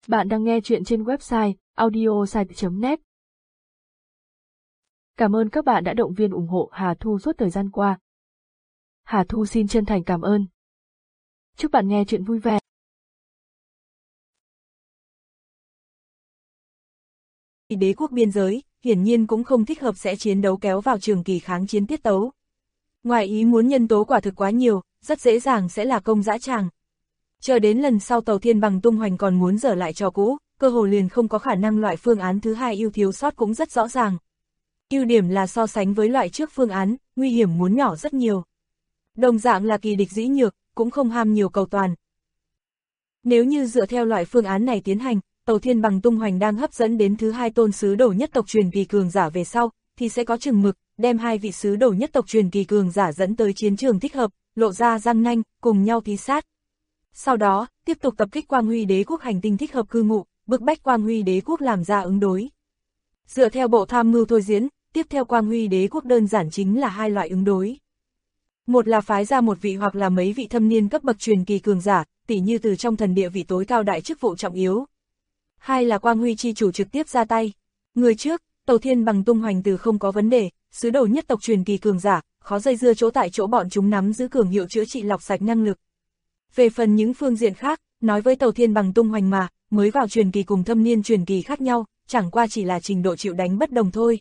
Bạn đang nghe chuyện trên website audiosite.net. Cảm ơn các bạn đã động viên ủng hộ Hà Thu suốt thời gian qua. Hà Thu xin chân thành cảm ơn. Chúc bạn nghe chuyện vui vẻ. Đế quốc biên giới, hiển nhiên cũng không thích hợp sẽ chiến đấu kéo vào trường kỳ kháng chiến tiết tấu. Ngoài ý muốn nhân tố quả thực quá nhiều, rất dễ dàng sẽ là công dã tràng. Chờ đến lần sau Tàu Thiên Bằng tung hoành còn muốn dở lại trò cũ, cơ hồ liền không có khả năng loại phương án thứ hai ưu thiếu sót cũng rất rõ ràng. Ưu điểm là so sánh với loại trước phương án, nguy hiểm muốn nhỏ rất nhiều. Đồng dạng là kỳ địch dĩ nhược, cũng không ham nhiều cầu toàn. Nếu như dựa theo loại phương án này tiến hành, Tàu Thiên Bằng tung hoành đang hấp dẫn đến thứ hai tôn sứ đồ nhất tộc truyền kỳ cường giả về sau, thì sẽ có chừng mực, đem hai vị sứ đồ nhất tộc truyền kỳ cường giả dẫn tới chiến trường thích hợp, lộ ra răng nanh, cùng nhau tí sát. Sau đó, tiếp tục tập kích Quang Huy Đế quốc hành tinh thích hợp cư ngụ, bức bách Quang Huy Đế quốc làm ra ứng đối. Dựa theo bộ tham mưu thôi diễn, tiếp theo Quang Huy Đế quốc đơn giản chính là hai loại ứng đối. Một là phái ra một vị hoặc là mấy vị thâm niên cấp bậc truyền kỳ cường giả, tỉ như từ trong thần địa vị tối cao đại chức vụ trọng yếu. Hai là Quang Huy chi chủ trực tiếp ra tay. Người trước, Tàu Thiên Bằng tung hoành từ không có vấn đề, sứ đồ nhất tộc truyền kỳ cường giả, khó dây dưa chỗ tại chỗ bọn chúng nắm giữ cường hiệu chữa trị lọc sạch năng lực. Về phần những phương diện khác, nói với Tàu Thiên Bằng tung hoành mà, mới vào truyền kỳ cùng thâm niên truyền kỳ khác nhau, chẳng qua chỉ là trình độ chịu đánh bất đồng thôi.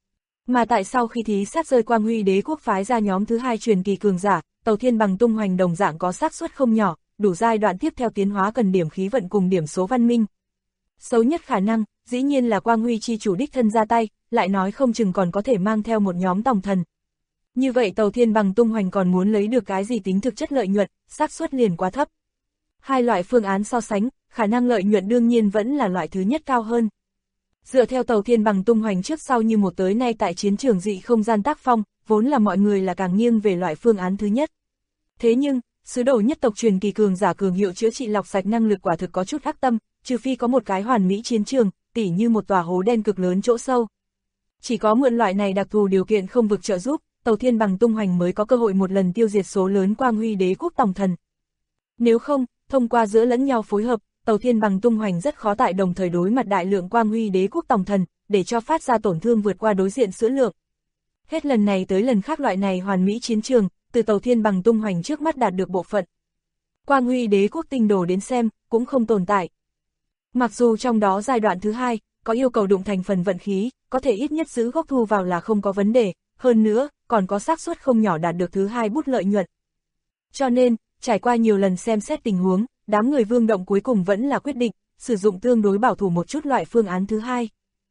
Mà tại sau khi thí sát rơi Quang Huy Đế quốc phái ra nhóm thứ hai truyền kỳ cường giả, Tàu Thiên Bằng tung hoành đồng dạng có xác suất không nhỏ, đủ giai đoạn tiếp theo tiến hóa cần điểm khí vận cùng điểm số văn minh. Xấu nhất khả năng, dĩ nhiên là Quang Huy chi chủ đích thân ra tay, lại nói không chừng còn có thể mang theo một nhóm tòng thần. Như vậy Tàu Thiên Bằng tung hoành còn muốn lấy được cái gì tính thực chất lợi nhuận, xác suất liền quá thấp. Hai loại phương án so sánh, khả năng lợi nhuận đương nhiên vẫn là loại thứ nhất cao hơn. Dựa theo Tàu Thiên Bằng tung hoành trước sau như một tới nay tại chiến trường dị không gian tác phong, vốn là mọi người là càng nghiêng về loại phương án thứ nhất. Thế nhưng, sứ đồ nhất tộc truyền kỳ cường giả cường hiệu chữa trị lọc sạch năng lực quả thực có chút ác tâm, trừ phi có một cái hoàn mỹ chiến trường, tỉ như một tòa hố đen cực lớn chỗ sâu. Chỉ có mượn loại này đặc thù điều kiện không vực trợ giúp, Tàu Thiên Bằng tung hoành mới có cơ hội một lần tiêu diệt số lớn Quang Huy Đế quốc tòng thần. Nếu không, thông qua giữa lẫn nhau phối hợp, Tàu Thiên Bằng tung hoành rất khó tại đồng thời đối mặt đại lượng Quang Huy Đế quốc tòng thần, để cho phát ra tổn thương vượt qua đối diện sữa lượng. Hết lần này tới lần khác loại này hoàn mỹ chiến trường, từ Tàu Thiên Bằng tung hoành trước mắt đạt được bộ phận. Quang Huy Đế quốc tinh đồ đến xem, cũng không tồn tại. Mặc dù trong đó giai đoạn thứ hai, có yêu cầu đụng thành phần vận khí, có thể ít nhất giữ gốc thu vào là không có vấn đề, hơn nữa, còn có xác suất không nhỏ đạt được thứ hai bút lợi nhuận. Cho nên, trải qua nhiều lần xem xét tình huống, đám người Vương Động cuối cùng vẫn là quyết định, sử dụng tương đối bảo thủ một chút loại phương án thứ hai.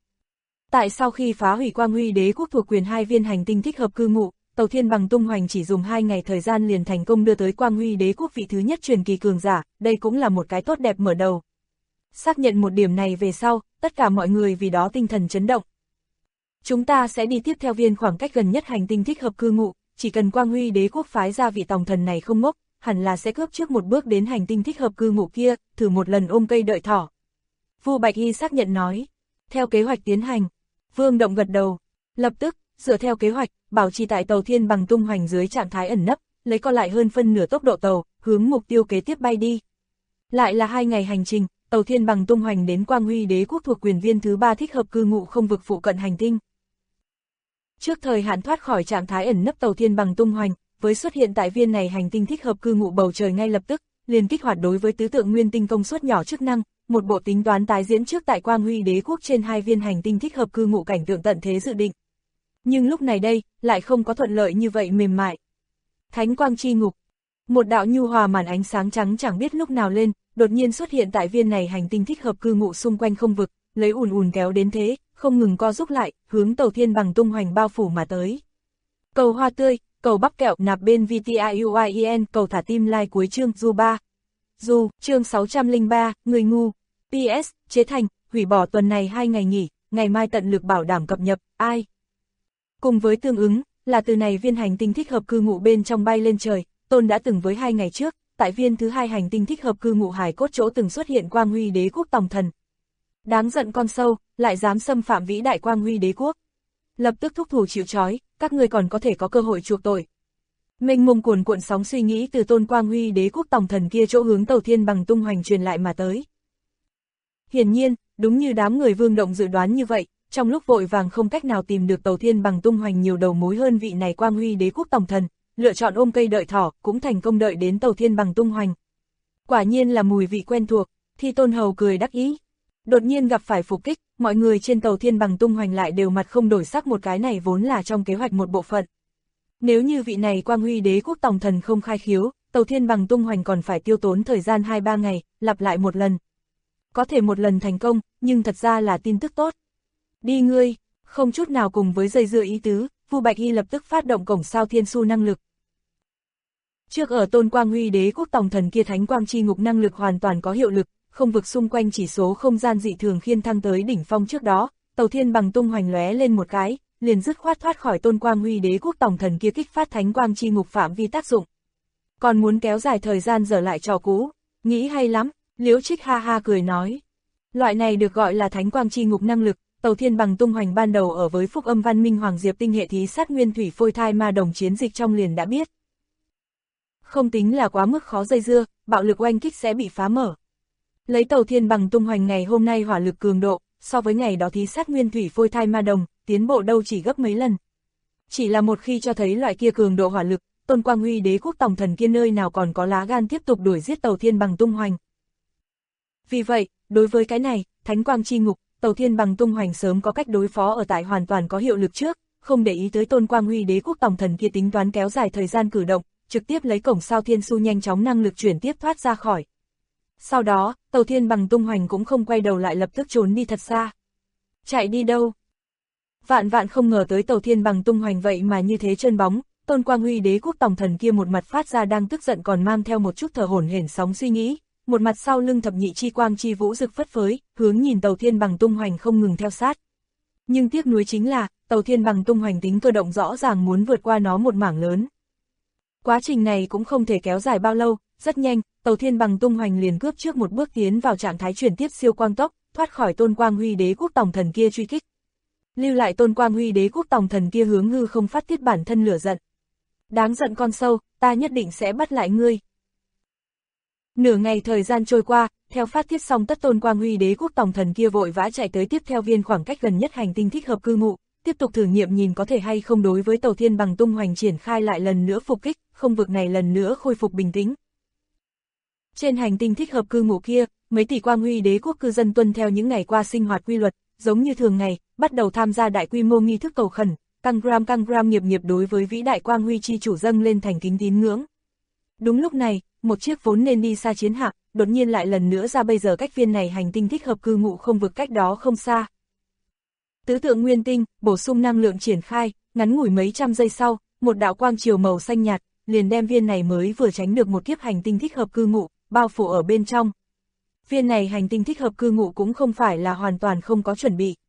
Tại sau khi phá hủy Quang Huy Đế quốc thuộc quyền hai viên hành tinh thích hợp cư ngụ, Tàu Thiên Bằng tung hoành chỉ dùng 2 ngày thời gian liền thành công đưa tới Quang Huy Đế quốc vị thứ nhất truyền kỳ cường giả, đây cũng là một cái tốt đẹp mở đầu. Xác nhận một điểm này về sau, tất cả mọi người vì đó tinh thần chấn động. Chúng ta sẽ đi tiếp theo viên khoảng cách gần nhất hành tinh thích hợp cư ngụ, chỉ cần Quang Huy Đế quốc phái ra vị tòng thần này không ngốc, hẳn là sẽ cướp trước một bước đến hành tinh thích hợp cư ngụ kia, thử một lần ôm cây đợi thỏ. Vu Bạch Y xác nhận nói, theo kế hoạch tiến hành. Vương Động gật đầu, lập tức, dựa theo kế hoạch, bảo trì tại Tàu Thiên Bằng tung hoành dưới trạng thái ẩn nấp, lấy còn lại hơn phân nửa tốc độ tàu, hướng mục tiêu kế tiếp bay đi. Lại là 2 ngày hành trình, Tàu Thiên Bằng tung hoành đến Quang Huy Đế quốc thuộc quyền viên thứ 3 thích hợp cư ngụ không vực phụ cận hành tinh. Trước thời hạn thoát khỏi trạng thái ẩn nấp Tàu Thiên Bằng tung hoành, với xuất hiện tại viên này hành tinh thích hợp cư ngụ bầu trời ngay lập tức, liền kích hoạt đối với tứ tượng nguyên tinh công suất nhỏ chức năng, một bộ tính toán tái diễn trước tại Quang Huy Đế quốc trên 2 viên hành tinh thích hợp cư ngụ cảnh tượng tận thế dự định. Nhưng lúc này đây, lại không có thuận lợi như vậy mềm mại. Thánh quang chi ngục. Một đạo nhu hòa màn ánh sáng trắng chẳng biết lúc nào lên, đột nhiên xuất hiện tại viên này hành tinh thích hợp cư ngụ xung quanh không vực, lấy ùn kéo đến thế, không ngừng co rút lại, hướng Tàu Thiên Bằng tung hoành bao phủ mà tới. Cầu hoa tươi, cầu bắp kẹo nạp bên VTIUIEN, cầu thả tim like cuối chương Du 3. Du, chương 603, người ngu. PS, chế thành, hủy bỏ tuần này 2 ngày nghỉ, ngày mai tận lực bảo đảm cập nhật, ai. Cùng với tương ứng, là từ này viên hành tinh thích hợp cư ngụ bên trong bay lên trời, Tôn đã từng với 2 ngày trước, tại viên thứ 2 hành tinh thích hợp cư ngụ hải cốt chỗ từng xuất hiện Quang Huy Đế quốc tòng thần. Đáng giận con sâu, lại dám xâm phạm vĩ đại Quang Huy Đế quốc. Lập tức thúc thủ chịu trói, các người còn có thể có cơ hội chuộc tội. Mênh mông cuồn cuộn sóng suy nghĩ từ Tôn Quang Huy Đế quốc tòng thần kia chỗ hướng Tàu Thiên Bằng tung hoành truyền lại mà tới. Hiển nhiên, đúng như đám người Vương Động dự đoán như vậy, trong lúc vội vàng không cách nào tìm được Tàu Thiên Bằng tung hoành nhiều đầu mối hơn vị này Quang Huy Đế Quốc tổng thần, lựa chọn ôm cây đợi thỏ, cũng thành công đợi đến Tàu Thiên Bằng tung hoành. Quả nhiên là mùi vị quen thuộc, Thi Tôn Hầu cười đắc ý. Đột nhiên gặp phải phục kích, mọi người trên Tàu Thiên Bằng tung hoành lại đều mặt không đổi sắc, một cái này vốn là trong kế hoạch một bộ phận. Nếu như vị này Quang Huy Đế Quốc tổng thần không khai khiếu, Tàu Thiên Bằng tung hoành còn phải tiêu tốn thời gian 2-3 ngày, lặp lại một lần. Có thể một lần thành công, nhưng thật ra là tin tức tốt. Đi ngươi, không chút nào cùng với dây dưa ý tứ, Vu Bạch Y lập tức phát động cổng sao thiên su năng lực. Trước ở Tôn Quang Huy Đế Quốc tổng thần kia thánh quang chi ngục năng lực hoàn toàn có hiệu lực, không vực xung quanh chỉ số không gian dị thường khiên thăng tới đỉnh phong trước đó, Tàu Thiên Bằng tung hoành lóe lên một cái, liền dứt khoát thoát khỏi Tôn Quang Huy Đế Quốc tổng thần kia kích phát thánh quang chi ngục phạm vi tác dụng. Còn muốn kéo dài thời gian dở lại trò cũ, nghĩ hay lắm, Liễu Trích ha ha cười nói. Loại này được gọi là thánh quang chi ngục năng lực, Tàu Thiên Bằng tung hoành ban đầu ở với Phúc Âm Văn Minh Hoàng Diệp tinh hệ thí sát nguyên thủy phôi thai ma đồng chiến dịch trong liền đã biết. Không tính là quá mức khó dây dưa, bạo lực oanh kích sẽ bị phá mở. Lấy Tàu Thiên Bằng tung hoành ngày hôm nay hỏa lực cường độ, so với ngày đó thí sát nguyên thủy phôi thai ma đồng, tiến bộ đâu chỉ gấp mấy lần. Chỉ là một khi cho thấy loại kia cường độ hỏa lực, Tôn Quang Huy Đế Quốc tổng thần kia nơi nào còn có lá gan tiếp tục đuổi giết Tàu Thiên Bằng tung hoành. Vì vậy, đối với cái này, thánh quang chi ngục, Tàu Thiên Bằng tung hoành sớm có cách đối phó ở tại hoàn toàn có hiệu lực trước, không để ý tới Tôn Quang Huy Đế Quốc tổng thần kia tính toán kéo dài thời gian cử động, trực tiếp lấy cổng sao thiên su nhanh chóng năng lực chuyển tiếp thoát ra khỏi. Sau đó, Tàu Thiên Bằng tung hoành cũng không quay đầu lại lập tức trốn đi thật xa. Chạy đi đâu? Vạn vạn không ngờ tới Tàu Thiên Bằng tung hoành vậy mà như thế chân bóng, Tôn Quang Huy Đế Quốc tổng thần kia một mặt phát ra đang tức giận còn mang theo một chút thở hổn hển sóng suy nghĩ, một mặt sau lưng thập nhị chi quang chi vũ rực phất phới, hướng nhìn Tàu Thiên Bằng tung hoành không ngừng theo sát. Nhưng tiếc nuối chính là, Tàu Thiên Bằng tung hoành tính cơ động rõ ràng muốn vượt qua nó một mảng lớn. Quá trình này cũng không thể kéo dài bao lâu, rất nhanh, Tàu Thiên Bằng tung hoành liền cướp trước một bước tiến vào trạng thái chuyển tiếp siêu quang tốc, thoát khỏi Tôn Quang Huy Đế Quốc tổng thần kia truy kích. Lưu lại Tôn Quang Huy Đế Quốc tổng thần kia hướng hư không phát tiết bản thân lửa giận. Đáng giận con sâu, ta nhất định sẽ bắt lại ngươi. Nửa ngày thời gian trôi qua, theo phát tiết xong tất Tôn Quang Huy Đế Quốc tổng thần kia vội vã chạy tới tiếp theo viên khoảng cách gần nhất hành tinh thích hợp cư ngụ, tiếp tục thử nghiệm nhìn có thể hay không đối với Tàu Thiên Bằng tung hoành triển khai lại lần nữa phục kích, không vực này lần nữa khôi phục bình tĩnh. Trên hành tinh thích hợp cư ngụ kia, mấy tỷ Quang Huy Đế Quốc cư dân tuân theo những ngày qua sinh hoạt quy luật, giống như thường ngày, bắt đầu tham gia đại quy mô nghi thức cầu khẩn, căng gram nghiệp nghiệp đối với vĩ đại Quang Huy chi chủ dâng lên thành kính tín ngưỡng. Đúng lúc này, một chiếc vốn nên đi xa chiến hạm, đột nhiên lại lần nữa ra bây giờ cách viên này hành tinh thích hợp cư ngụ không vực cách đó không xa. Tứ tượng nguyên tinh, bổ sung năng lượng triển khai, ngắn ngủi mấy trăm giây sau, một đạo quang chiều màu xanh nhạt, liền đem viên này mới vừa tránh được một kiếp hành tinh thích hợp cư ngụ, bao phủ ở bên trong. Viên này hành tinh thích hợp cư ngụ cũng không phải là hoàn toàn không có chuẩn bị.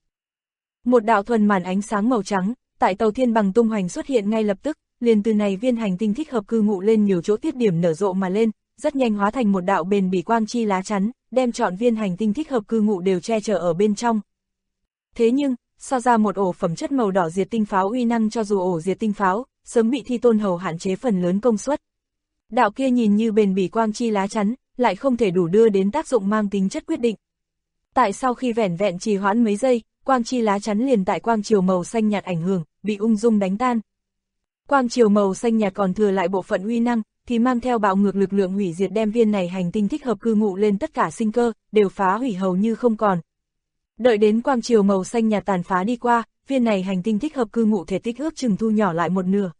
Một đạo thuần màn ánh sáng màu trắng, tại Tàu Thiên Bằng tung hoành xuất hiện ngay lập tức, liền từ này viên hành tinh thích hợp cư ngụ lên nhiều chỗ tiết điểm nở rộ mà lên, rất nhanh hóa thành một đạo bền bỉ quang chi lá chắn, đem trọn viên hành tinh thích hợp cư ngụ đều che chở ở bên trong. Thế nhưng, so ra một ổ phẩm chất màu đỏ diệt tinh pháo uy năng cho dù ổ diệt tinh pháo, sớm bị Thi Tôn Hầu hạn chế phần lớn công suất. Đạo kia nhìn như bền bỉ quang chi lá chắn, lại không thể đủ đưa đến tác dụng mang tính chất quyết định. Tại sau khi vẻn vẹn trì hoãn mấy giây, quang chi lá chắn liền tại quang chiều màu xanh nhạt ảnh hưởng, bị ung dung đánh tan. Quang chiều màu xanh nhạt còn thừa lại bộ phận uy năng, thì mang theo bạo ngược lực lượng hủy diệt đem viên này hành tinh thích hợp cư ngụ lên tất cả sinh cơ, đều phá hủy hầu như không còn. Đợi đến quang chiều màu xanh nhạt tàn phá đi qua, viên này hành tinh thích hợp cư ngụ thể tích ước chừng thu nhỏ lại một nửa.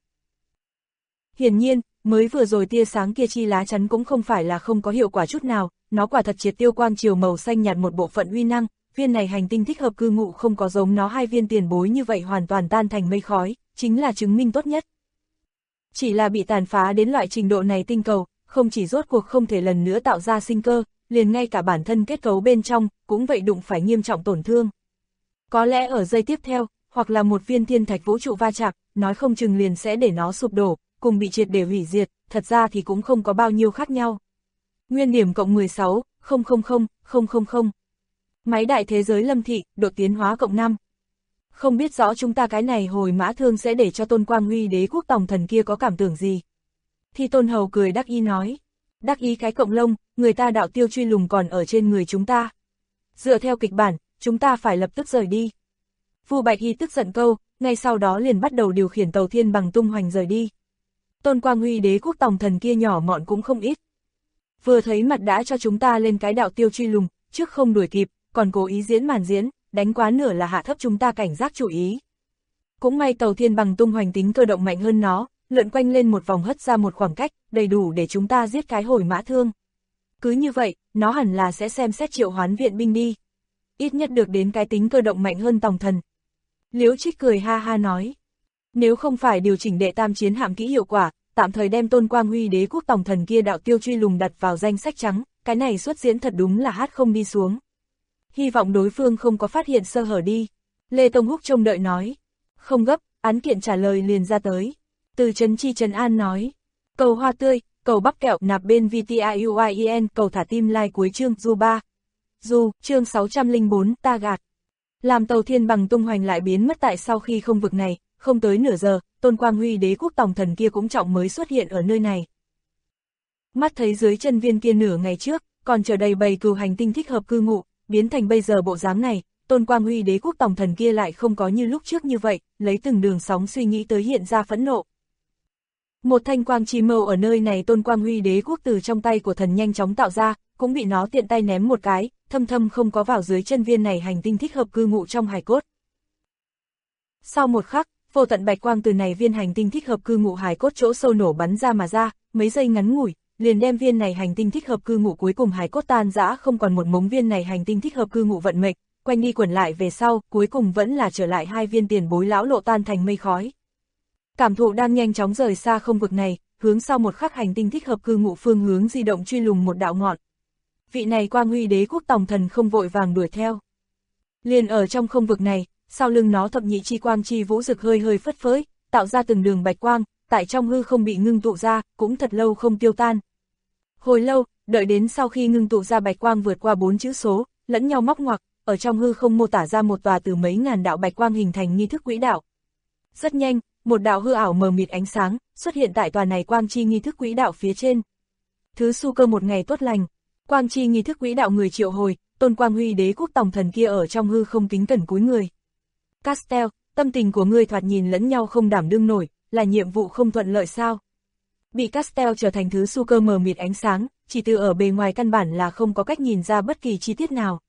Hiển nhiên, mới vừa rồi tia sáng kia chi lá chắn cũng không phải là không có hiệu quả chút nào, nó quả thật triệt tiêu quang chiều màu xanh nhạt một bộ phận uy năng, viên này hành tinh thích hợp cư ngụ không có giống nó hai viên tiền bối như vậy hoàn toàn tan thành mây khói, chính là chứng minh tốt nhất. Chỉ là bị tàn phá đến loại trình độ này tinh cầu, không chỉ rốt cuộc không thể lần nữa tạo ra sinh cơ, liền ngay cả bản thân kết cấu bên trong, cũng vậy đụng phải nghiêm trọng tổn thương. Có lẽ ở giây tiếp theo, hoặc là một viên thiên thạch vũ trụ va chạm, nói không chừng liền sẽ để nó sụp đổ, cùng bị triệt để hủy diệt, thật ra thì cũng không có bao nhiêu khác nhau. Nguyên điểm cộng 16,000,000. Máy đại thế giới Lâm Thị, độ tiến hóa cộng 5. Không biết rõ chúng ta cái này hồi mã thương sẽ để cho Tôn Quang Huy Đế Quốc tổng thần kia có cảm tưởng gì. Thi Tôn Hầu cười đắc ý nói. Đắc ý cái cộng lông, người ta đạo tiêu truy lùng còn ở trên người chúng ta. Dựa theo kịch bản, chúng ta phải lập tức rời đi. Vu Bạch Hy tức giận câu, ngay sau đó liền bắt đầu điều khiển tàu thiên bằng tung hoành rời đi. Tôn Quang Huy đế quốc tòng thần kia nhỏ mọn cũng không ít. Vừa thấy mặt đã cho chúng ta lên cái đạo tiêu truy lùng, trước không đuổi kịp, còn cố ý diễn màn diễn, đánh quá nửa là hạ thấp chúng ta cảnh giác chú ý. Cũng may tàu thiên bằng tung hoành tính cơ động mạnh hơn nó, lượn quanh lên một vòng hất ra một khoảng cách, đầy đủ để chúng ta giết cái hồi mã thương. Cứ như vậy, nó hẳn là sẽ xem xét triệu hoán viện binh đi. Ít nhất được đến cái tính cơ động mạnh hơn tòng thần. Liễu Trích cười ha ha nói. Nếu không phải điều chỉnh đệ tam chiến hạm kỹ hiệu quả, tạm thời đem Tôn Quang Huy đế quốc tòng thần kia đạo tiêu truy lùng đặt vào danh sách trắng, cái này xuất diễn thật đúng là hát không đi xuống. Hy vọng đối phương không có phát hiện sơ hở đi. Lê Tông Húc trông đợi nói. Không gấp, án kiện trả lời liền ra tới. Từ Trấn Chi Trấn An nói. Cầu hoa tươi, cầu bắp kẹo nạp bên VTIUIEN, cầu thả tim like cuối chương du 3. Du, chương 604, ta gạt. Làm tàu thiên bằng tung hoành lại biến mất tại sau khi không vực này, không tới nửa giờ, Tôn Quang Huy đế quốc tòng thần kia cũng trọng mới xuất hiện ở nơi này. Mắt thấy dưới chân viên kia nửa ngày trước, còn chờ đầy bầy cừu hành tinh thích hợp cư ngụ, biến thành bây giờ bộ dáng này, Tôn Quang Huy đế quốc tòng thần kia lại không có như lúc trước như vậy, lấy từng đường sóng suy nghĩ tới hiện ra phẫn nộ. Một thanh quang chi mâu ở nơi này Tôn Quang Huy đế quốc từ trong tay của thần nhanh chóng tạo ra, cũng bị nó tiện tay ném một cái, thâm thâm không có vào dưới chân viên này hành tinh thích hợp cư ngụ trong hài cốt. Sau một khắc, vô tận bạch quang từ này viên hành tinh thích hợp cư ngụ hài cốt chỗ sâu nổ bắn ra mà ra, mấy giây ngắn ngủi, liền đem viên này hành tinh thích hợp cư ngụ cuối cùng hài cốt tan rã không còn một mống viên này hành tinh thích hợp cư ngụ vận mệnh, quanh đi quẩn lại về sau, cuối cùng vẫn là trở lại hai viên tiền bối lão lộ tan thành mây khói. Cảm thụ đang nhanh chóng rời xa không vực này, hướng sau một khắc hành tinh thích hợp cư ngụ phương hướng di động truy lùng một đạo ngọn. Vị này Quang Huy đế quốc tòng thần không vội vàng đuổi theo. Liền ở trong không vực này, sau lưng nó thập nhị chi quang chi vũ rực hơi hơi phất phới, tạo ra từng đường bạch quang, tại trong hư không bị ngưng tụ ra, cũng thật lâu không tiêu tan. Hồi lâu, đợi đến sau khi ngưng tụ ra bạch quang vượt qua 4 chữ số, lẫn nhau móc ngoặc, ở trong hư không mô tả ra một tòa từ mấy ngàn đạo bạch quang hình thành nghi thức quỹ đạo. Rất nhanh, một đạo hư ảo mờ mịt ánh sáng xuất hiện tại tòa này quang chi nghi thức quỹ đạo phía trên. Thứ su cơ một ngày tốt lành, quang chi nghi thức quỹ đạo người triệu hồi, Tôn Quang Huy đế quốc tòng thần kia ở trong hư không kính cẩn cúi người. Castel, tâm tình của ngươi thoạt nhìn lẫn nhau không đảm đương nổi, là nhiệm vụ không thuận lợi sao? Bị Castel trở thành thứ su cơ mờ mịt ánh sáng, chỉ từ ở bề ngoài căn bản là không có cách nhìn ra bất kỳ chi tiết nào.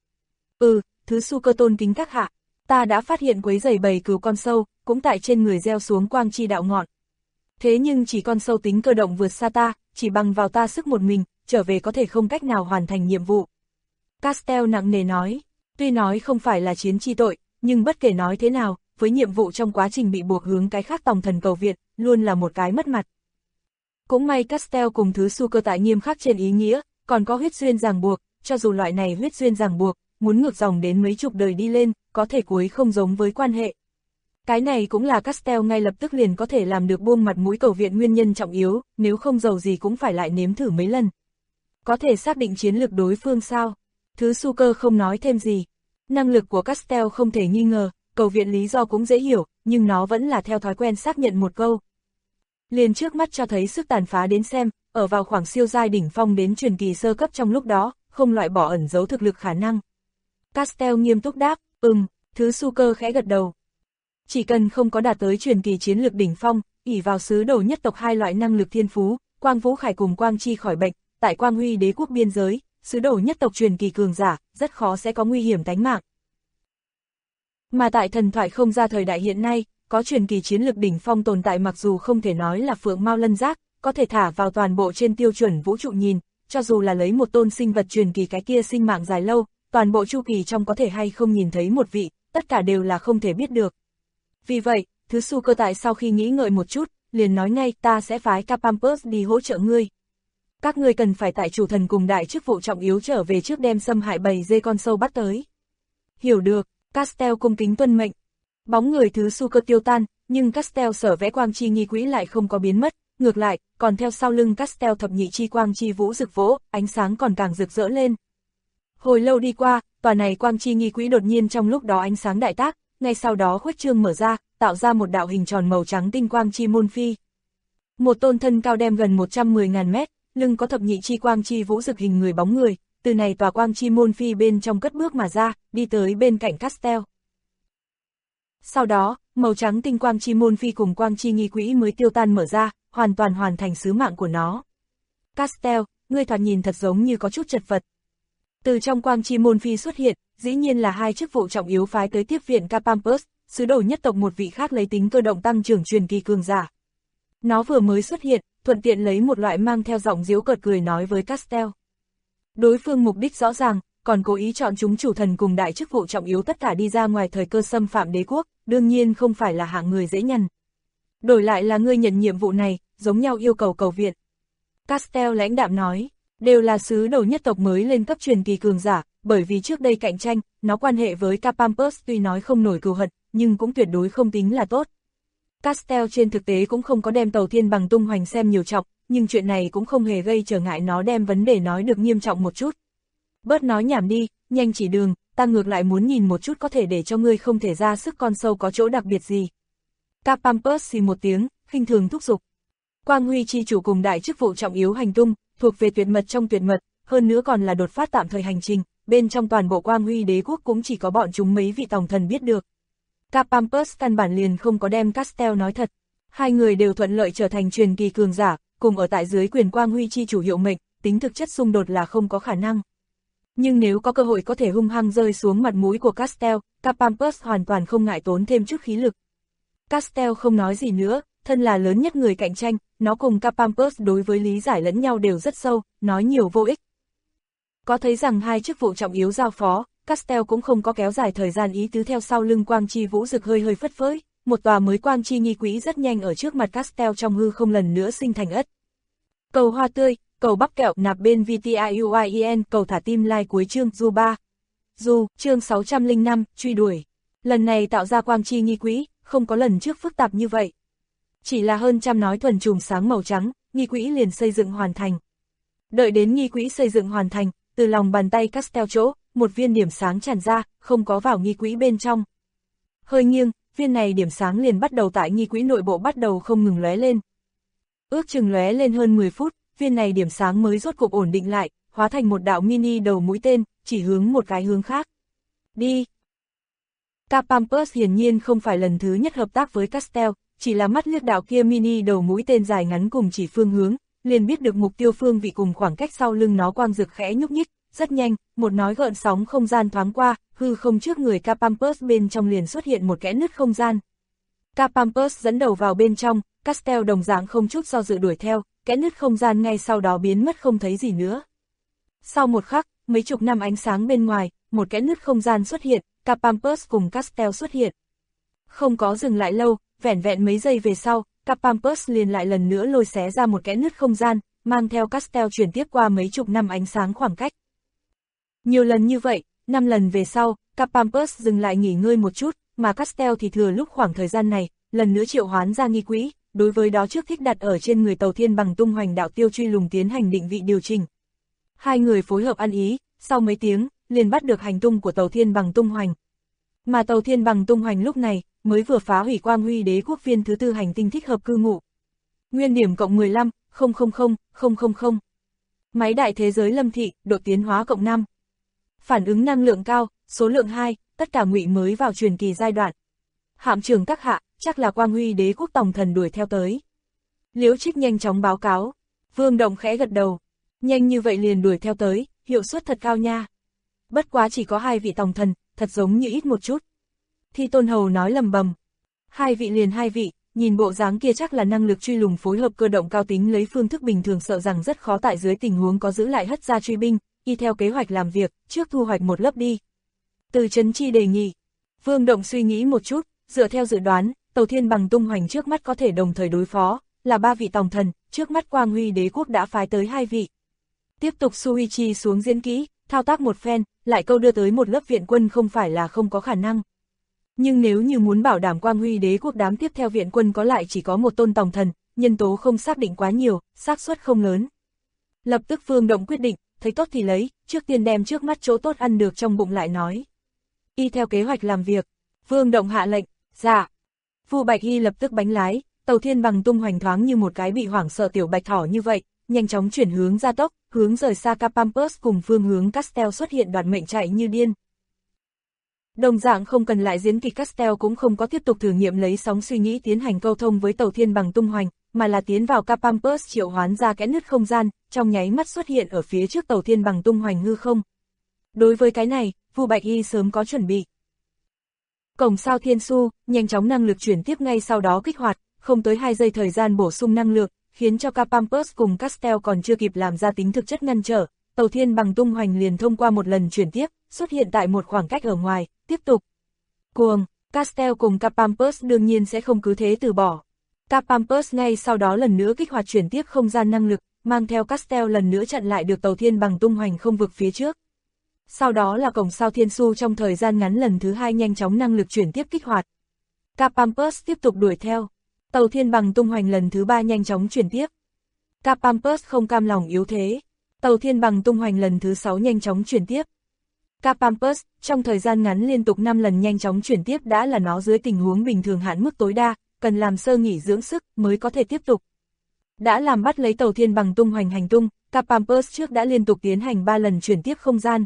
Thứ su cơ tôn kính các hạ, ta đã phát hiện quấy rầy bầy cừu con sâu, cũng tại trên người gieo xuống quang chi đạo ngọn. Thế nhưng chỉ con sâu tính cơ động vượt xa ta, chỉ bằng vào ta sức một mình, trở về có thể không cách nào hoàn thành nhiệm vụ. Castel nặng nề nói, tuy nói không phải là chiến chi tội, nhưng bất kể nói thế nào, với nhiệm vụ trong quá trình bị buộc hướng cái khác tòng thần cầu viện, luôn là một cái mất mặt. Cũng may Castel cùng thứ su cơ tại nghiêm khắc trên ý nghĩa, còn có huyết duyên ràng buộc, cho dù loại này huyết duyên ràng buộc, muốn ngược dòng đến mấy chục đời đi lên, có thể cuối không giống với quan hệ. Cái này cũng là Castel ngay lập tức liền có thể làm được buông mặt mũi cầu viện nguyên nhân trọng yếu, nếu không giàu gì cũng phải lại nếm thử mấy lần. Có thể xác định chiến lược đối phương sao? Thứ su cơ không nói thêm gì. Năng lực của Castel không thể nghi ngờ, cầu viện lý do cũng dễ hiểu, nhưng nó vẫn là theo thói quen xác nhận một câu. Liền trước mắt cho thấy sức tàn phá đến xem, ở vào khoảng siêu giai đỉnh phong đến truyền kỳ sơ cấp trong lúc đó, không loại bỏ ẩn giấu thực lực khả năng. Castel nghiêm túc đáp, thứ su cơ khẽ gật đầu. Chỉ cần không có đạt tới truyền kỳ chiến lược đỉnh phong, ỷ vào sứ đồ nhất tộc hai loại năng lực thiên phú, Quang Vũ Khải cùng Quang Chi khỏi bệnh, tại Quang Huy đế quốc biên giới, sứ đồ nhất tộc truyền kỳ cường giả, rất khó sẽ có nguy hiểm tánh mạng. Mà tại thần thoại không ra thời đại hiện nay, có truyền kỳ chiến lược đỉnh phong tồn tại mặc dù không thể nói là phượng mao lân giác, có thể thả vào toàn bộ trên tiêu chuẩn vũ trụ nhìn, cho dù là lấy một tôn sinh vật truyền kỳ cái kia sinh mạng dài lâu, toàn bộ chu kỳ trong có thể hay không nhìn thấy một vị, tất cả đều là không thể biết được. Vì vậy, thứ su cơ tại sau khi nghĩ ngợi một chút, liền nói ngay ta sẽ phái Capampus đi hỗ trợ ngươi. Các ngươi cần phải tại chủ thần cùng đại chức vụ trọng yếu trở về trước đem xâm hại bầy dê con sâu bắt tới. Hiểu được, Castel cung kính tuân mệnh. Bóng người thứ su cơ tiêu tan, nhưng Castel sở vẽ quang chi nghi quỹ lại không có biến mất, ngược lại, còn theo sau lưng Castel thập nhị chi quang chi vũ rực vỗ, ánh sáng còn càng rực rỡ lên. Hồi lâu đi qua, tòa này quang chi nghi quỹ đột nhiên trong lúc đó ánh sáng đại tác, ngay sau đó khuếch trương mở ra, tạo ra một đạo hình tròn màu trắng tinh quang chi môn phi. Một tôn thân cao đem gần 110.000 mét, lưng có thập nhị chi quang chi vũ rực hình người bóng người, từ này tòa quang chi môn phi bên trong cất bước mà ra, đi tới bên cạnh Castel. Sau đó, màu trắng tinh quang chi môn phi cùng quang chi nghi quỹ mới tiêu tan mở ra, hoàn toàn hoàn thành sứ mạng của nó. Castel, ngươi thoạt nhìn thật giống như có chút chật vật. Từ trong quang chi môn phi xuất hiện, dĩ nhiên là hai chức vụ trọng yếu phái tới tiếp viện Capampus, sứ đồ nhất tộc một vị khác lấy tính cơ động tăng trưởng truyền kỳ cường giả. Nó vừa mới xuất hiện, thuận tiện lấy một loại mang theo giọng giễu cợt cười nói với Castel. Đối phương mục đích rõ ràng, còn cố ý chọn chúng chủ thần cùng đại chức vụ trọng yếu tất cả đi ra ngoài thời cơ xâm phạm đế quốc, đương nhiên không phải là hạng người dễ nhằn. Đổi lại là ngươi nhận nhiệm vụ này, giống nhau yêu cầu cầu viện. Castel lãnh đạm nói, đều là sứ đồ nhất tộc mới lên cấp truyền kỳ cường giả, bởi vì trước đây cạnh tranh, nó quan hệ với Capampus tuy nói không nổi cừu hận, nhưng cũng tuyệt đối không tính là tốt. Castel trên thực tế cũng không có đem Tàu Thiên Bằng tung hoành xem nhiều trọng, nhưng chuyện này cũng không hề gây trở ngại nó đem vấn đề nói được nghiêm trọng một chút. Bớt nói nhảm đi, nhanh chỉ đường, ta ngược lại muốn nhìn một chút có thể để cho ngươi không thể ra sức con sâu có chỗ đặc biệt gì. Capampus xì một tiếng, khinh thường thúc giục. Quang Huy chi chủ cùng đại chức vụ trọng yếu hành tung, thuộc về tuyệt mật trong tuyệt mật, hơn nữa còn là đột phát tạm thời hành trình, bên trong toàn bộ Quang Huy đế quốc cũng chỉ có bọn chúng mấy vị tổng thần biết được. Capampus căn bản liền không có đem Castel nói thật. Hai người đều thuận lợi trở thành truyền kỳ cường giả, cùng ở tại dưới quyền Quang Huy chi chủ hiệu mệnh, tính thực chất xung đột là không có khả năng. Nhưng nếu có cơ hội có thể hung hăng rơi xuống mặt mũi của Castel, Capampus hoàn toàn không ngại tốn thêm chút khí lực. Castel không nói gì nữa, thân là lớn nhất người cạnh tranh, nó cùng Capampus đối với lý giải lẫn nhau đều rất sâu, nói nhiều vô ích. Có thấy rằng hai chức vụ trọng yếu giao phó, Castel cũng không có kéo dài thời gian ý tứ theo sau lưng quang chi vũ rực hơi hơi phất phới, một tòa mới quang chi nghi quỹ rất nhanh ở trước mặt Castel trong hư không lần nữa sinh thành ất. Cầu hoa tươi, cầu bắp kẹo nạp bên VTIUIEN, cầu thả tim like cuối chương Du 3. Du, chương 605, truy đuổi. Lần này tạo ra quang chi nghi quỹ, không có lần trước phức tạp như vậy. Chỉ là hơn trăm nói thuần chùm sáng màu trắng, nghi quỹ liền xây dựng hoàn thành. Đợi đến nghi quỹ xây dựng hoàn thành, từ lòng bàn tay Castel chỗ, một viên điểm sáng tràn ra, không có vào nghi quỹ bên trong. Hơi nghiêng, viên này điểm sáng liền bắt đầu tại nghi quỹ nội bộ bắt đầu không ngừng lóe lên. Ước chừng lóe lên hơn 10 phút, viên này điểm sáng mới rốt cuộc ổn định lại, hóa thành một đạo mini đầu mũi tên, chỉ hướng một cái hướng khác. Đi! Capampus hiển nhiên không phải lần thứ nhất hợp tác với Castel, chỉ là mắt liếc đạo kia mini đầu mũi tên dài ngắn cùng chỉ phương hướng, liền biết được mục tiêu phương vị cùng khoảng cách sau lưng nó quang rực khẽ nhúc nhích, rất nhanh, một nói gợn sóng không gian thoáng qua, hư không trước người Capampus bên trong liền xuất hiện một kẽ nứt không gian. Capampus dẫn đầu vào bên trong, Castel đồng dạng không chút do dự đuổi theo, kẽ nứt không gian ngay sau đó biến mất không thấy gì nữa. Sau một khắc, mấy chục năm ánh sáng bên ngoài, một kẽ nứt không gian xuất hiện, Capampus cùng Castel xuất hiện. Không có dừng lại lâu, vẻn vẹn mấy giây về sau, Capampus liền lại lần nữa lôi xé ra một kẽ nứt không gian, mang theo Castel chuyển tiếp qua mấy chục năm ánh sáng khoảng cách. Nhiều lần như vậy, 5 lần về sau, Capampus dừng lại nghỉ ngơi một chút, mà Castel thì thừa lúc khoảng thời gian này, lần nữa triệu hoán ra nghi quỹ, đối với đó trước thích đặt ở trên người Tàu Thiên Bằng tung hoành đạo tiêu truy lùng tiến hành định vị điều chỉnh. Hai người phối hợp ăn ý, sau mấy tiếng, liền bắt được hành tung của Tàu Thiên Bằng tung hoành. Mà Tàu Thiên Bằng tung hoành lúc này, mới vừa phá hủy Quang Huy đế quốc viên thứ tư hành tinh thích hợp cư ngụ. Nguyên điểm cộng 15,000,000. Máy đại thế giới lâm thị, độ tiến hóa cộng 5. Phản ứng năng lượng cao, số lượng 2, tất cả ngụy mới vào truyền kỳ giai đoạn. Hạm trưởng các hạ, chắc là Quang Huy đế quốc tổng thần đuổi theo tới. Liễu Trích nhanh chóng báo cáo. Vương Động khẽ gật đầu. Nhanh như vậy liền đuổi theo tới, hiệu suất thật cao nha. Bất quá chỉ có 2 vị tổng thần, thật giống như ít một chút. Thi Tôn Hầu nói lầm bầm. 2 vị liền 2 vị, nhìn bộ dáng kia chắc là năng lực truy lùng phối hợp cơ động cao tính lấy phương thức bình thường sợ rằng rất khó tại dưới tình huống có giữ lại hất ra truy binh, y theo kế hoạch làm việc, trước thu hoạch một lớp đi. Từ Trấn Chi đề nghị. Vương Động suy nghĩ một chút, dựa theo dự đoán, Tàu Thiên Bằng tung hoành trước mắt có thể đồng thời đối phó, là 3 vị tổng thần, trước mắt Quang Huy đế quốc đã phái tới 2 vị. Tiếp tục Suichi xuống diễn kỹ, thao tác một phen, lại câu đưa tới một lớp viện quân không phải là không có khả năng. Nhưng nếu như muốn bảo đảm Quang Huy đế quốc đám tiếp theo viện quân có lại chỉ có một tôn tổng thần, nhân tố không xác định quá nhiều, xác suất không lớn. Lập tức Vương Động quyết định, thấy tốt thì lấy, trước tiên đem trước mắt chỗ tốt ăn được trong bụng lại nói. Y theo kế hoạch làm việc, Vương Động hạ lệnh, dạ. Vu Bạch Y lập tức bánh lái, Tàu Thiên Bằng tung hoành thoáng như một cái bị hoảng sợ tiểu bạch thỏ như vậy, nhanh chóng chuyển hướng gia tốc, hướng rời xa Capampus cùng phương hướng Castel xuất hiện đoạt mệnh chạy như điên. Đồng dạng không cần lại diễn kịch, Castel cũng không có tiếp tục thử nghiệm lấy sóng suy nghĩ tiến hành câu thông với tàu thiên bằng tung hoành, mà là tiến vào Capampus triệu hoán ra kẽ nứt không gian, trong nháy mắt xuất hiện ở phía trước tàu thiên bằng tung hoành hư không. Đối với cái này, Vu Bạch Y sớm có chuẩn bị. Cổng sao thiên su, nhanh chóng năng lực chuyển tiếp ngay sau đó kích hoạt, không tới 2 giây thời gian bổ sung năng lượng, khiến cho Capampus cùng Castel còn chưa kịp làm ra tính thực chất ngăn trở, tàu thiên bằng tung hoành liền thông qua một lần chuyển tiếp, xuất hiện tại một khoảng cách ở ngoài, tiếp tục. Cuồng, Castel cùng Capampus đương nhiên sẽ không cứ thế từ bỏ. Capampus ngay sau đó lần nữa kích hoạt chuyển tiếp không gian năng lực, mang theo Castel lần nữa chặn lại được tàu thiên bằng tung hoành không vực phía trước. Sau đó là cổng sao thiên su trong thời gian ngắn lần thứ 2 nhanh chóng năng lực chuyển tiếp kích hoạt. Capampus tiếp tục đuổi theo. Tàu thiên bằng tung hoành lần thứ 3 nhanh chóng chuyển tiếp. Capampus không cam lòng yếu thế. Tàu thiên bằng tung hoành lần thứ 6 nhanh chóng chuyển tiếp. Capampus, trong thời gian ngắn liên tục 5 lần nhanh chóng chuyển tiếp đã là nó dưới tình huống bình thường hạn mức tối đa, cần làm sơ nghỉ dưỡng sức mới có thể tiếp tục. Đã làm bắt lấy tàu thiên bằng tung hoành hành tung, Capampus trước đã liên tục tiến hành 3 lần chuyển tiếp không gian.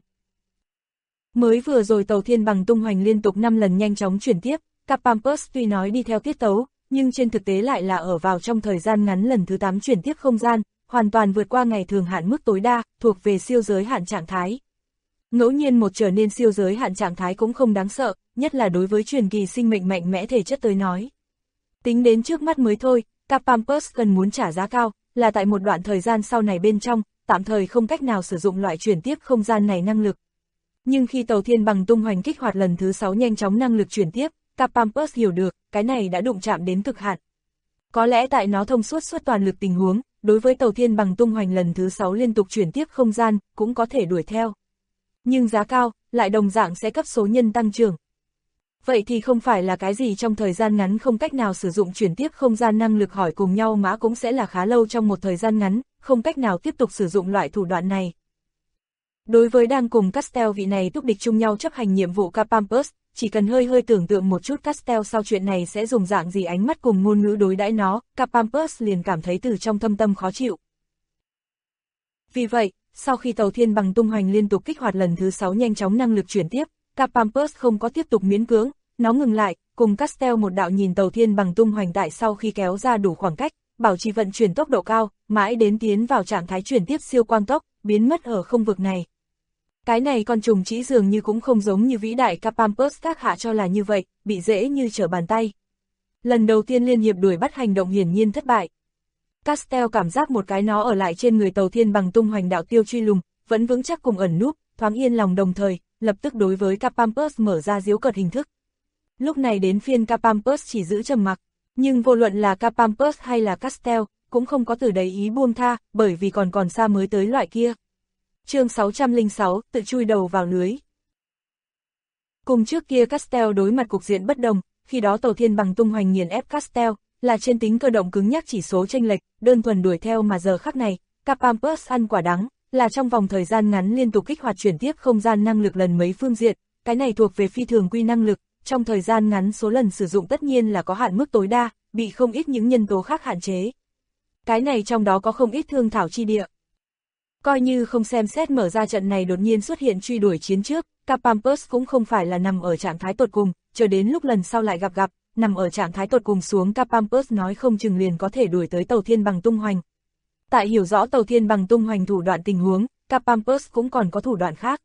Mới vừa rồi tàu thiên bằng tung hoành liên tục 5 lần nhanh chóng chuyển tiếp, Capampus tuy nói đi theo tiết tấu, nhưng trên thực tế lại là ở vào trong thời gian ngắn lần thứ 8 chuyển tiếp không gian, hoàn toàn vượt qua ngày thường hạn mức tối đa, thuộc về siêu giới hạn trạng thái. Ngẫu nhiên một trở nên siêu giới hạn trạng thái cũng không đáng sợ, nhất là đối với truyền kỳ sinh mệnh mạnh mẽ thể chất tới nói. Tính đến trước mắt mới thôi, Capampus cần muốn trả giá cao, là tại một đoạn thời gian sau này bên trong, tạm thời không cách nào sử dụng loại chuyển tiếp không gian này năng lực. Nhưng khi tàu thiên bằng tung hoành kích hoạt lần thứ 6 nhanh chóng năng lực chuyển tiếp, Capampus hiểu được, cái này đã đụng chạm đến cực hạn. Có lẽ tại nó thông suốt toàn lực tình huống, đối với tàu thiên bằng tung hoành lần thứ 6 liên tục chuyển tiếp không gian, cũng có thể đuổi theo. Nhưng giá cao, lại đồng dạng sẽ cấp số nhân tăng trưởng. Vậy thì không phải là cái gì trong thời gian ngắn không cách nào sử dụng chuyển tiếp không gian năng lực hỏi cùng nhau mã cũng sẽ là khá lâu trong một thời gian ngắn, không cách nào tiếp tục sử dụng loại thủ đoạn này. Đối với đang cùng Castel vị này túc địch chung nhau chấp hành nhiệm vụ Capampus, chỉ cần hơi tưởng tượng một chút Castel sau chuyện này sẽ dùng dạng gì ánh mắt cùng ngôn ngữ đối đãi nó, Capampus liền cảm thấy từ trong thâm tâm khó chịu. Vì vậy, sau khi tàu thiên bằng tung hoành liên tục kích hoạt lần thứ 6 nhanh chóng năng lực chuyển tiếp, Capampus không có tiếp tục miễn cưỡng, nó ngừng lại, cùng Castel một đạo nhìn tàu thiên bằng tung hoành tại sau khi kéo ra đủ khoảng cách, bảo trì vận chuyển tốc độ cao, mãi đến tiến vào trạng thái chuyển tiếp siêu quang tốc, biến mất ở không vực này. Cái này con trùng chỉ dường như cũng không giống như vĩ đại Capampus các hạ cho là như vậy, bị dễ như trở bàn tay. Lần đầu tiên liên hiệp đuổi bắt hành động hiển nhiên thất bại. Castel cảm giác một cái nó ở lại trên người tàu thiên bằng tung hoành đạo tiêu truy lùng, vẫn vững chắc cùng ẩn núp, thoáng yên lòng đồng thời, lập tức đối với Capampus mở ra giễu cợt hình thức. Lúc này đến phiên Capampus chỉ giữ trầm mặc, nhưng vô luận là Capampus hay là Castel, cũng không có từ đấy ý buông tha, bởi vì còn xa mới tới loại kia. Chương 606, tự chui đầu vào lưới. Cùng trước kia Castel đối mặt cục diện bất đồng, khi đó tàu thiên bằng tung hoành nghiền ép Castel, là trên tính cơ động cứng nhắc chỉ số chênh lệch, đơn thuần đuổi theo mà giờ khắc này, Capampus ăn quả đắng, là trong vòng thời gian ngắn liên tục kích hoạt chuyển tiếp không gian năng lực lần mấy phương diện, cái này thuộc về phi thường quy năng lực, trong thời gian ngắn số lần sử dụng tất nhiên là có hạn mức tối đa, bị không ít những nhân tố khác hạn chế. Cái này trong đó có không ít thương thảo chi địa. Coi như không xem xét mở ra trận này đột nhiên xuất hiện truy đuổi chiến trước, Capampus cũng không phải là nằm ở trạng thái tột cùng, chờ đến lúc lần sau lại gặp, nằm ở trạng thái tột cùng xuống Capampus nói không chừng liền có thể đuổi tới tàu thiên bằng tung hoành. Tại hiểu rõ tàu thiên bằng tung hoành thủ đoạn tình huống, Capampus cũng còn có thủ đoạn khác.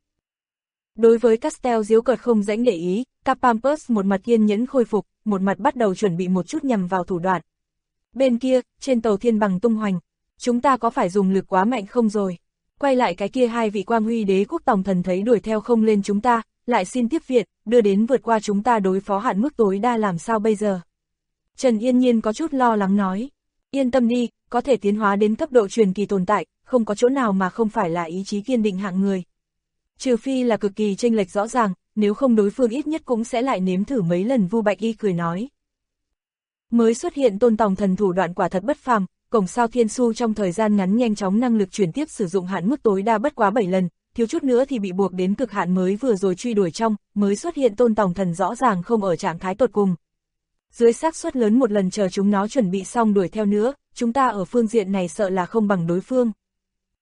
Đối với Castel giễu cợt không rãnh để ý, Capampus một mặt kiên nhẫn khôi phục, một mặt bắt đầu chuẩn bị một chút nhằm vào thủ đoạn. Bên kia, trên tàu thiên bằng tung hoành, chúng ta có phải dùng lực quá mạnh không rồi? Quay lại cái kia hai vị quang huy đế quốc tòng thần thấy đuổi theo không lên chúng ta, lại xin tiếp viện, đưa đến vượt qua chúng ta đối phó hạn mức tối đa làm sao bây giờ? Trần Yên Nhiên có chút lo lắng nói, yên tâm đi, có thể tiến hóa đến cấp độ truyền kỳ tồn tại, không có chỗ nào mà không phải là ý chí kiên định hạng người. Trừ phi là cực kỳ chênh lệch rõ ràng, nếu không đối phương ít nhất cũng sẽ lại nếm thử mấy lần. Vu Bạch Y cười nói. Mới xuất hiện tôn tòng thần thủ đoạn quả thật bất phàm, cổng sao thiên su trong thời gian ngắn nhanh chóng năng lực chuyển tiếp sử dụng hạn mức tối đa bất quá 7 lần, thiếu chút nữa thì bị buộc đến cực hạn mới vừa rồi truy đuổi trong, mới xuất hiện tôn tòng thần rõ ràng không ở trạng thái tột cùng. Dưới xác suất lớn một lần chờ chúng nó chuẩn bị xong đuổi theo nữa, chúng ta ở phương diện này sợ là không bằng đối phương.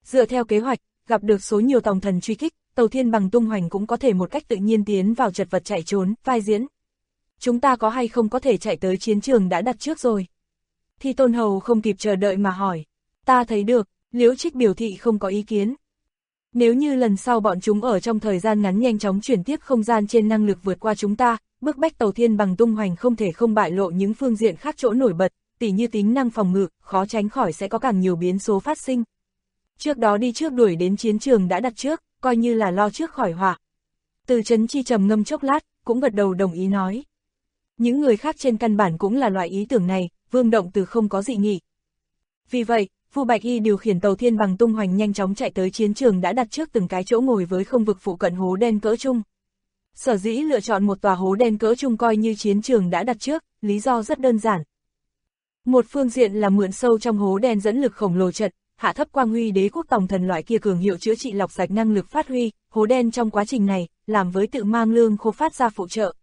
Dựa theo kế hoạch, gặp được số nhiều tòng thần truy kích, tàu thiên bằng tung hoành cũng có thể một cách tự nhiên tiến vào chật vật chạy trốn, vai diễn. Chúng ta có hay không có thể chạy tới chiến trường đã đặt trước rồi? Thi Tôn Hầu không kịp chờ đợi mà hỏi. Ta thấy được, Liễu Trích biểu thị không có ý kiến. Nếu như lần sau bọn chúng ở trong thời gian ngắn nhanh chóng chuyển tiếp không gian trên năng lực vượt qua chúng ta, bức bách tàu thiên bằng tung hoành không thể không bại lộ những phương diện khác chỗ nổi bật, tỉ như tính năng phòng ngự, khó tránh khỏi sẽ có càng nhiều biến số phát sinh. Trước đó đi trước đuổi đến chiến trường đã đặt trước, coi như là lo trước khỏi họa. Từ Trấn Chi trầm ngâm chốc lát, cũng gật đầu đồng ý nói. Những người khác trên căn bản cũng là loại ý tưởng này, Vương Động Từ không có dị nghị. Vì vậy, Vu Bạch Y điều khiển tàu thiên bằng tung hoành nhanh chóng chạy tới chiến trường đã đặt trước từng cái chỗ ngồi với không vực phụ cận hố đen cỡ trung. Sở dĩ lựa chọn một tòa hố đen cỡ trung coi như chiến trường đã đặt trước, lý do rất đơn giản. Một phương diện là mượn sâu trong hố đen dẫn lực khổng lồ trận, hạ thấp quang huy đế quốc tòng thần loại kia cường hiệu chữa trị lọc sạch năng lực phát huy, hố đen trong quá trình này, làm với tự mang lương khô phát ra phụ trợ.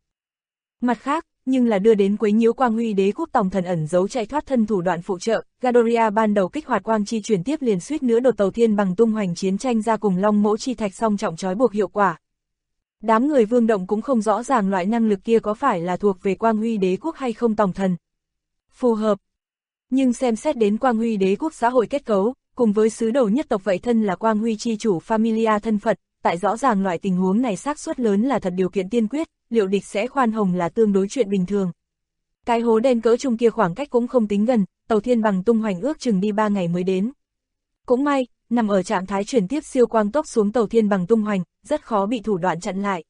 Mặt khác, nhưng là đưa đến quấy nhiễu quang huy đế quốc tòng thần ẩn giấu chạy thoát thân thủ đoạn phụ trợ, Gadoria ban đầu kích hoạt quang chi chuyển tiếp liền suýt nữa đột tàu thiên bằng tung hoành chiến tranh ra cùng Long Mỗ chi thạch song trọng trói buộc hiệu quả. Đám người Vương Động cũng không rõ ràng loại năng lực kia có phải là thuộc về quang huy đế quốc hay không tòng thần. Phù hợp. Nhưng xem xét đến quang huy đế quốc xã hội kết cấu, cùng với sứ đầu nhất tộc vậy thân là quang huy chi chủ Familia thân Phật, tại rõ ràng loại tình huống này xác suất lớn là thật điều kiện tiên quyết, liệu địch sẽ khoan hồng là tương đối chuyện bình thường. Cái hố đen cỡ trung kia khoảng cách cũng không tính gần, tàu thiên bằng tung hoành ước chừng đi 3 ngày mới đến. Cũng may, nằm ở trạng thái chuyển tiếp siêu quang tốc xuống tàu thiên bằng tung hoành, rất khó bị thủ đoạn chặn lại.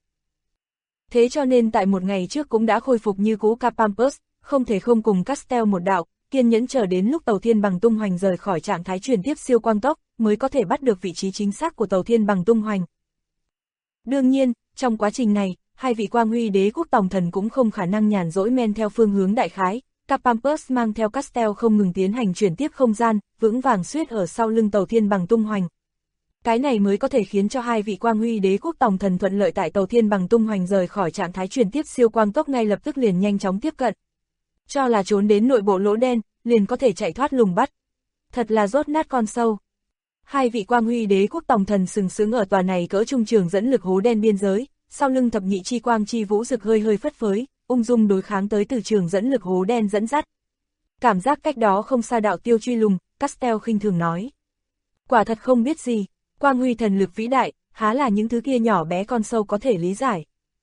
Thế cho nên tại một ngày trước cũng đã khôi phục như cũ Capampus, không thể không cùng Castel một đạo, kiên nhẫn chờ đến lúc tàu thiên bằng tung hoành rời khỏi trạng thái chuyển tiếp siêu quang tốc, mới có thể bắt được vị trí chính xác của tàu thiên bằng tung hoành. Đương nhiên, trong quá trình này, hai vị quang huy đế quốc tòng thần cũng không khả năng nhàn rỗi men theo phương hướng đại khái, Capampus mang theo Castel không ngừng tiến hành chuyển tiếp không gian, vững vàng suýt ở sau lưng tàu thiên bằng tung hoành. Cái này mới có thể khiến cho hai vị quang huy đế quốc tòng thần thuận lợi tại tàu thiên bằng tung hoành rời khỏi trạng thái chuyển tiếp siêu quang tốc ngay lập tức liền nhanh chóng tiếp cận. Cho là trốn đến nội bộ lỗ đen, liền có thể chạy thoát lùng bắt. Thật là rốt nát con sâu. Hai vị quang huy đế quốc tòng thần sừng sững ở tòa này cỡ trung trường dẫn lực hố đen biên giới, sau lưng thập nhị chi quang chi vũ rực hơi hơi phất phới, ung dung đối kháng tới từ trường dẫn lực hố đen dẫn dắt. Cảm giác cách đó không xa đạo tiêu truy lùng, Castel khinh thường nói. Quả thật không biết gì, quang huy thần lực vĩ đại, há là những thứ kia nhỏ bé con sâu có thể lý giải.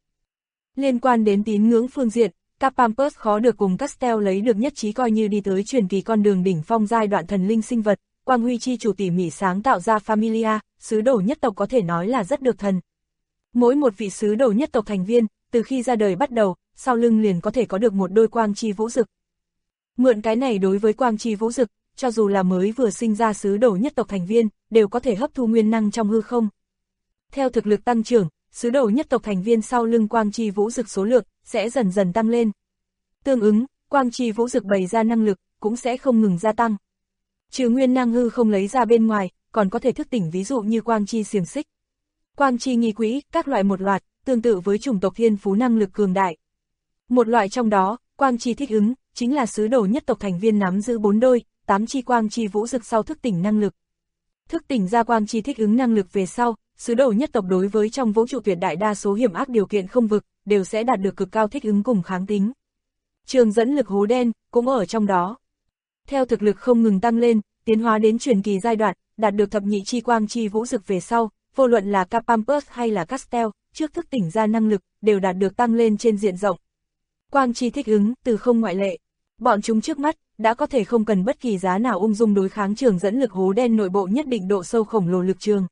Liên quan đến tín ngưỡng phương diện, Capampus khó được cùng Castel lấy được nhất trí coi như đi tới truyền kỳ con đường đỉnh phong giai đoạn thần linh sinh vật, quang huy chi chủ tỉ mỉ sáng tạo ra Familia, sứ đồ nhất tộc có thể nói là rất được thần. Mỗi một vị sứ đồ nhất tộc thành viên, từ khi ra đời bắt đầu, sau lưng liền có thể có được một đôi quang chi vũ dực. Mượn cái này đối với quang chi vũ dực, cho dù là mới vừa sinh ra sứ đồ nhất tộc thành viên, đều có thể hấp thu nguyên năng trong hư không. Theo thực lực tăng trưởng, sứ đồ nhất tộc thành viên sau lưng quang chi vũ dực số lượng sẽ dần dần tăng lên. Tương ứng, quang chi vũ dực bày ra năng lực cũng sẽ không ngừng gia tăng. Trừ nguyên năng hư không lấy ra bên ngoài, còn có thể thức tỉnh ví dụ như quang chi xiềng xích, quang chi nghi quỹ, các loại một loạt, tương tự với chủng tộc thiên phú năng lực cường đại. Một loại trong đó, quang chi thích ứng, chính là sứ đồ nhất tộc thành viên nắm giữ 4 đôi, 8 chi quang chi vũ dực sau thức tỉnh năng lực. Thức tỉnh ra quang chi thích ứng năng lực về sau, sứ đồ nhất tộc đối với trong vũ trụ tuyệt đại đa số hiểm ác điều kiện không vực, đều sẽ đạt được cực cao thích ứng cùng kháng tính. Trường dẫn lực hố đen, cũng ở trong đó. Theo thực lực không ngừng tăng lên, tiến hóa đến truyền kỳ giai đoạn, đạt được thập nhị chi quang chi vũ dực về sau, vô luận là Capampus hay là Castel, trước thức tỉnh ra năng lực, đều đạt được tăng lên trên diện rộng. Quang chi thích ứng, từ không ngoại lệ. Bọn chúng trước mắt, đã có thể không cần bất kỳ giá nào ung dung đối kháng trường dẫn lực hố đen nội bộ nhất định độ sâu khổng lồ lực trường.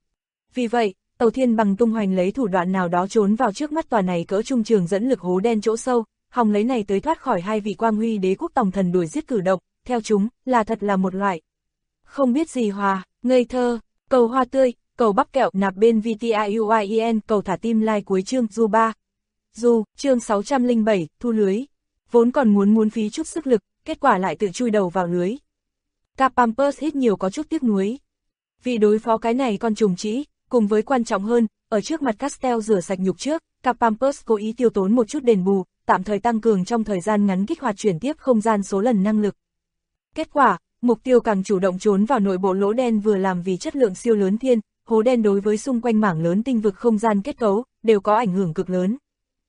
Vì vậy, tàu thiên bằng tung hoành lấy thủ đoạn nào đó trốn vào trước mắt tòa này cỡ trung trường dẫn lực hố đen chỗ sâu, hòng lấy này tới thoát khỏi hai vị quang huy đế quốc tòng thần đuổi giết cử động, theo chúng, là thật là một loại. Không biết gì hòa, ngây thơ, cầu hoa tươi, cầu bắp kẹo nạp bên VTIUIEN, cầu thả tim like cuối chương du 3. Du, chương 607, thu lưới. Vốn còn muốn phí chút sức lực, kết quả lại tự chui đầu vào lưới. Capampus hít nhiều có chút tiếc nuối. Vì đối phó cái này con trùng trĩ, cùng với quan trọng hơn, ở trước mặt Castel rửa sạch nhục trước, Capampus cố ý tiêu tốn một chút đền bù, tạm thời tăng cường trong thời gian ngắn kích hoạt chuyển tiếp không gian số lần năng lực. Kết quả, mục tiêu càng chủ động trốn vào nội bộ lỗ đen vừa làm vì chất lượng siêu lớn thiên, hố đen đối với xung quanh mảng lớn tinh vực không gian kết cấu, đều có ảnh hưởng cực lớn.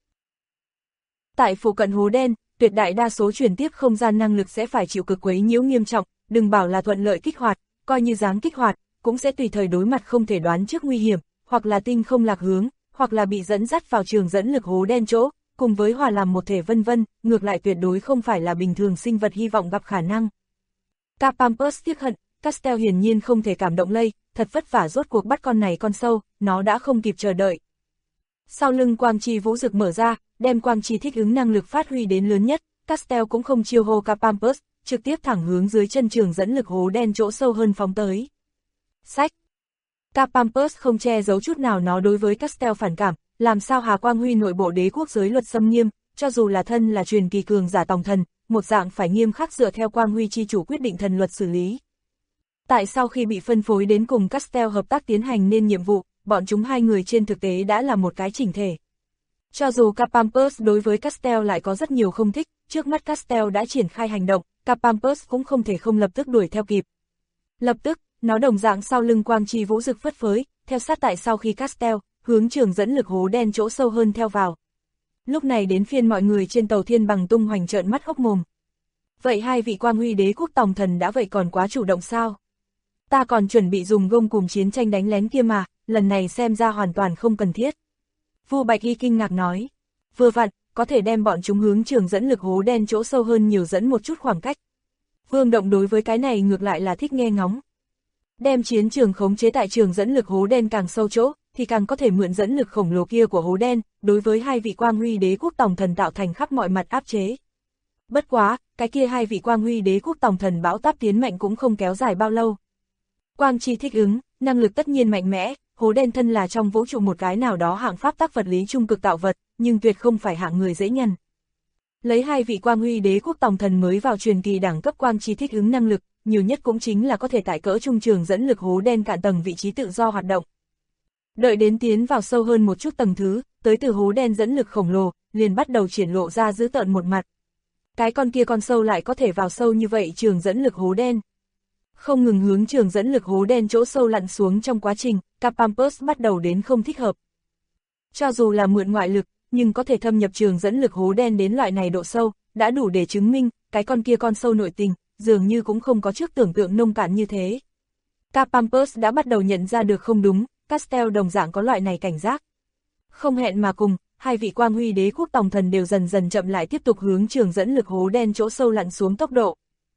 Tại phụ cận hố đen, tuyệt đại đa số chuyển tiếp không gian năng lực sẽ phải chịu cực quấy nhiễu nghiêm trọng, đừng bảo là thuận lợi kích hoạt, coi như dáng kích hoạt, cũng sẽ tùy thời đối mặt không thể đoán trước nguy hiểm, hoặc là tinh không lạc hướng, hoặc là bị dẫn dắt vào trường dẫn lực hố đen chỗ, cùng với hòa làm một thể vân vân, ngược lại tuyệt đối không phải là bình thường sinh vật hy vọng gặp khả năng. Capampus tiếc hận, Castel hiển nhiên không thể cảm động lây, thật vất vả rốt cuộc bắt con này con sâu, nó đã không kịp chờ đợi. Sau lưng quang chi vũ dực mở ra, đem quang chi thích ứng năng lực phát huy đến lớn nhất, Castel cũng không chiêu hô Capampus, trực tiếp thẳng hướng dưới chân trường dẫn lực hố đen chỗ sâu hơn phóng tới. Sách! Capampus không che giấu chút nào nó đối với Castel phản cảm, làm sao Hà Quang Huy nội bộ đế quốc giới luật xâm nghiêm, cho dù là thân là truyền kỳ cường giả tòng thần, một dạng phải nghiêm khắc dựa theo Quang Huy chi chủ quyết định thần luật xử lý. Tại sau khi bị phân phối đến cùng Castel hợp tác tiến hành nên nhiệm vụ, bọn chúng hai người trên thực tế đã là một cái chỉnh thể. Cho dù Capampus đối với Castel lại có rất nhiều không thích, trước mắt Castel đã triển khai hành động, Capampus cũng không thể không lập tức đuổi theo kịp. Lập tức, nó đồng dạng sau lưng quang chi vũ dực phất phới, theo sát tại sau khi Castel, hướng trường dẫn lực hố đen chỗ sâu hơn theo vào. Lúc này đến phiên mọi người trên tàu thiên bằng tung hoành trợn mắt hốc mồm. Vậy hai vị Quang Huy đế quốc tòng thần đã vậy còn quá chủ động sao? Ta còn chuẩn bị dùng gông cùng chiến tranh đánh lén kia mà, lần này xem ra hoàn toàn không cần thiết. Vu Bạch Y kinh ngạc nói, vừa vặn, có thể đem bọn chúng hướng trường dẫn lực hố đen chỗ sâu hơn nhiều dẫn một chút khoảng cách. Vương Động đối với cái này ngược lại là thích nghe ngóng. Đem chiến trường khống chế tại trường dẫn lực hố đen càng sâu chỗ, thì càng có thể mượn dẫn lực khổng lồ kia của hố đen, đối với hai vị Quang Huy đế quốc tòng thần tạo thành khắp mọi mặt áp chế. Bất quá, cái kia hai vị Quang Huy đế quốc tòng thần bão táp tiến mạnh cũng không kéo dài bao lâu. Quang chi thích ứng, năng lực tất nhiên mạnh mẽ, hố đen thân là trong vũ trụ một cái nào đó hạng pháp tắc vật lý trung cực tạo vật, nhưng tuyệt không phải hạng người dễ nhằn. Lấy hai vị Quang Huy đế quốc tòng thần mới vào truyền kỳ đẳng cấp quang chi thích ứng năng lực, nhiều nhất cũng chính là có thể tại cỡ trung trường dẫn lực hố đen cạn tầng vị trí tự do hoạt động. Đợi đến tiến vào sâu hơn một chút tầng thứ, tới từ hố đen dẫn lực khổng lồ, liền bắt đầu triển lộ ra dữ tợn một mặt. Cái con kia con sâu lại có thể vào sâu như vậy trường dẫn lực hố đen. Không ngừng hướng trường dẫn lực hố đen chỗ sâu lặn xuống trong quá trình, Capampus bắt đầu đến không thích hợp. Cho dù là mượn ngoại lực, nhưng có thể thâm nhập trường dẫn lực hố đen đến loại này độ sâu, đã đủ để chứng minh, cái con kia con sâu nội tình, dường như cũng không có trước tưởng tượng nông cạn như thế. Capampus đã bắt đầu nhận ra được không đúng, Castel đồng dạng có loại này cảnh giác. Không hẹn mà cùng, hai vị Quang Huy đế quốc tòng thần đều dần dần chậm lại tiếp tục hướng trường dẫn lực hố đen chỗ sâu lặn xuống tốc độ.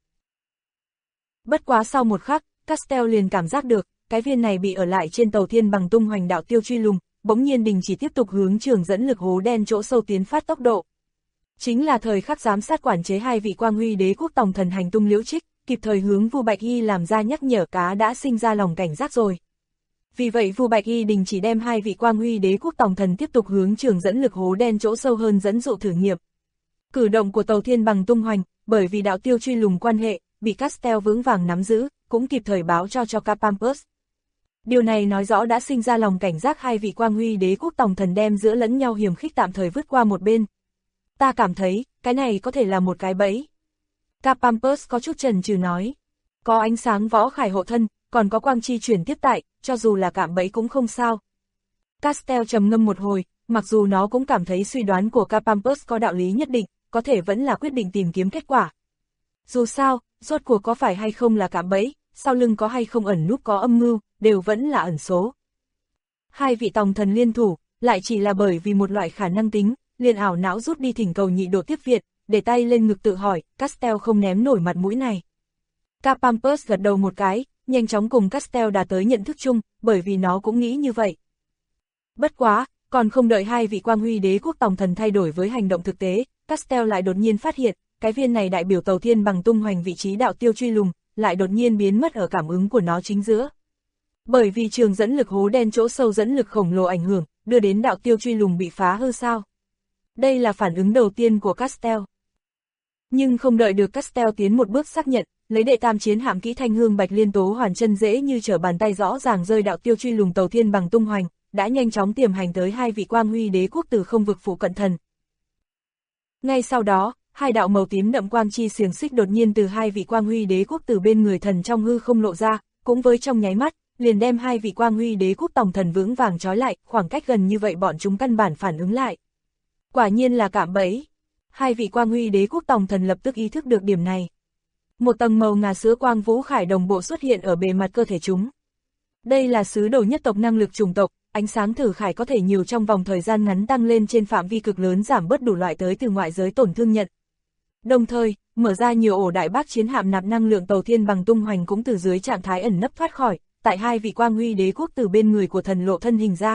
Bất quá sau một khắc, Castel liền cảm giác được, cái viên này bị ở lại trên tàu thiên bằng tung hoành đạo tiêu truy lùng, bỗng nhiên đình chỉ tiếp tục hướng trường dẫn lực hố đen chỗ sâu tiến phát tốc độ. Chính là thời khắc giám sát quản chế hai vị Quang Huy đế quốc tòng thần hành tung liễu trích, kịp thời hướng Vu Bạch Y làm ra nhắc nhở cá đã sinh ra lòng cảnh giác rồi. Vì vậy Vu Bạch Y đình chỉ đem hai vị Quang Huy đế quốc tòng thần tiếp tục hướng trường dẫn lực hố đen chỗ sâu hơn dẫn dụ thử nghiệm. Cử động của tàu thiên bằng tung hoành, bởi vì đạo tiêu truy lùng quan hệ, bị Castel vững vàng nắm giữ, cũng kịp thời báo cho Capampus. Điều này nói rõ đã sinh ra lòng cảnh giác hai vị Quang Huy đế quốc tòng thần đem giữa lẫn nhau hiểm khích tạm thời vứt qua một bên. Ta cảm thấy, cái này có thể là một cái bẫy. Capampus có chút chần chừ nói. Có ánh sáng võ khải hộ thân, còn có quang chi chuyển tiếp tại, cho dù là cạm bẫy cũng không sao. Castel trầm ngâm một hồi, mặc dù nó cũng cảm thấy suy đoán của Capampus có đạo lý nhất định, có thể vẫn là quyết định tìm kiếm kết quả. Dù sao, rốt cuộc có phải hay không là cạm bẫy, sau lưng có hay không ẩn núp có âm mưu, đều vẫn là ẩn số. Hai vị tòng thần liên thủ, lại chỉ là bởi vì một loại khả năng tính, liền ảo não rút đi thỉnh cầu nhị độ tiếp viện, để tay lên ngực tự hỏi, Castel không ném nổi mặt mũi này. Capampus gật đầu một cái, nhanh chóng cùng Castel đã tới nhận thức chung, bởi vì nó cũng nghĩ như vậy. Bất quá, còn không đợi hai vị Quang Huy đế quốc tòng thần thay đổi với hành động thực tế, Castel lại đột nhiên phát hiện, cái viên này đại biểu tàu thiên bằng tung hoành vị trí đạo tiêu truy lùng, lại đột nhiên biến mất ở cảm ứng của nó chính giữa. Bởi vì trường dẫn lực hố đen chỗ sâu dẫn lực khổng lồ ảnh hưởng, đưa đến đạo tiêu truy lùng bị phá hư sao. Đây là phản ứng đầu tiên của Castel. Nhưng không đợi được Castel tiến một bước xác nhận, lấy đệ tam chiến hạm kỹ thanh hương bạch liên tố hoàn chân dễ như trở bàn tay rõ ràng rơi đạo tiêu truy lùng tàu thiên bằng tung hoành, đã nhanh chóng tiềm hành tới hai vị Quang Huy đế quốc từ không vực phụ cận thần. Ngay sau đó, hai đạo màu tím đậm quang chi xiềng xích đột nhiên từ hai vị quang huy đế quốc từ bên người thần trong hư không lộ ra, cũng với trong nháy mắt, liền đem hai vị quang huy đế quốc tổng thần vững vàng trói lại, khoảng cách gần như vậy bọn chúng căn bản phản ứng lại. Quả nhiên là cạm bẫy. Hai vị quang huy đế quốc tổng thần lập tức ý thức được điểm này. Một tầng màu ngà sữa quang vũ khải đồng bộ xuất hiện ở bề mặt cơ thể chúng. Đây là sứ đồ nhất tộc năng lực chủng tộc, ánh sáng thử khải có thể nhiều trong vòng thời gian ngắn tăng lên trên phạm vi cực lớn, giảm bớt đủ loại tới từ ngoại giới tổn thương nhận. Đồng thời, mở ra nhiều ổ đại bác chiến hạm nạp năng lượng tàu thiên bằng tung hoành cũng từ dưới trạng thái ẩn nấp thoát khỏi, tại hai vị quang huy đế quốc từ bên người của thần lộ thân hình ra.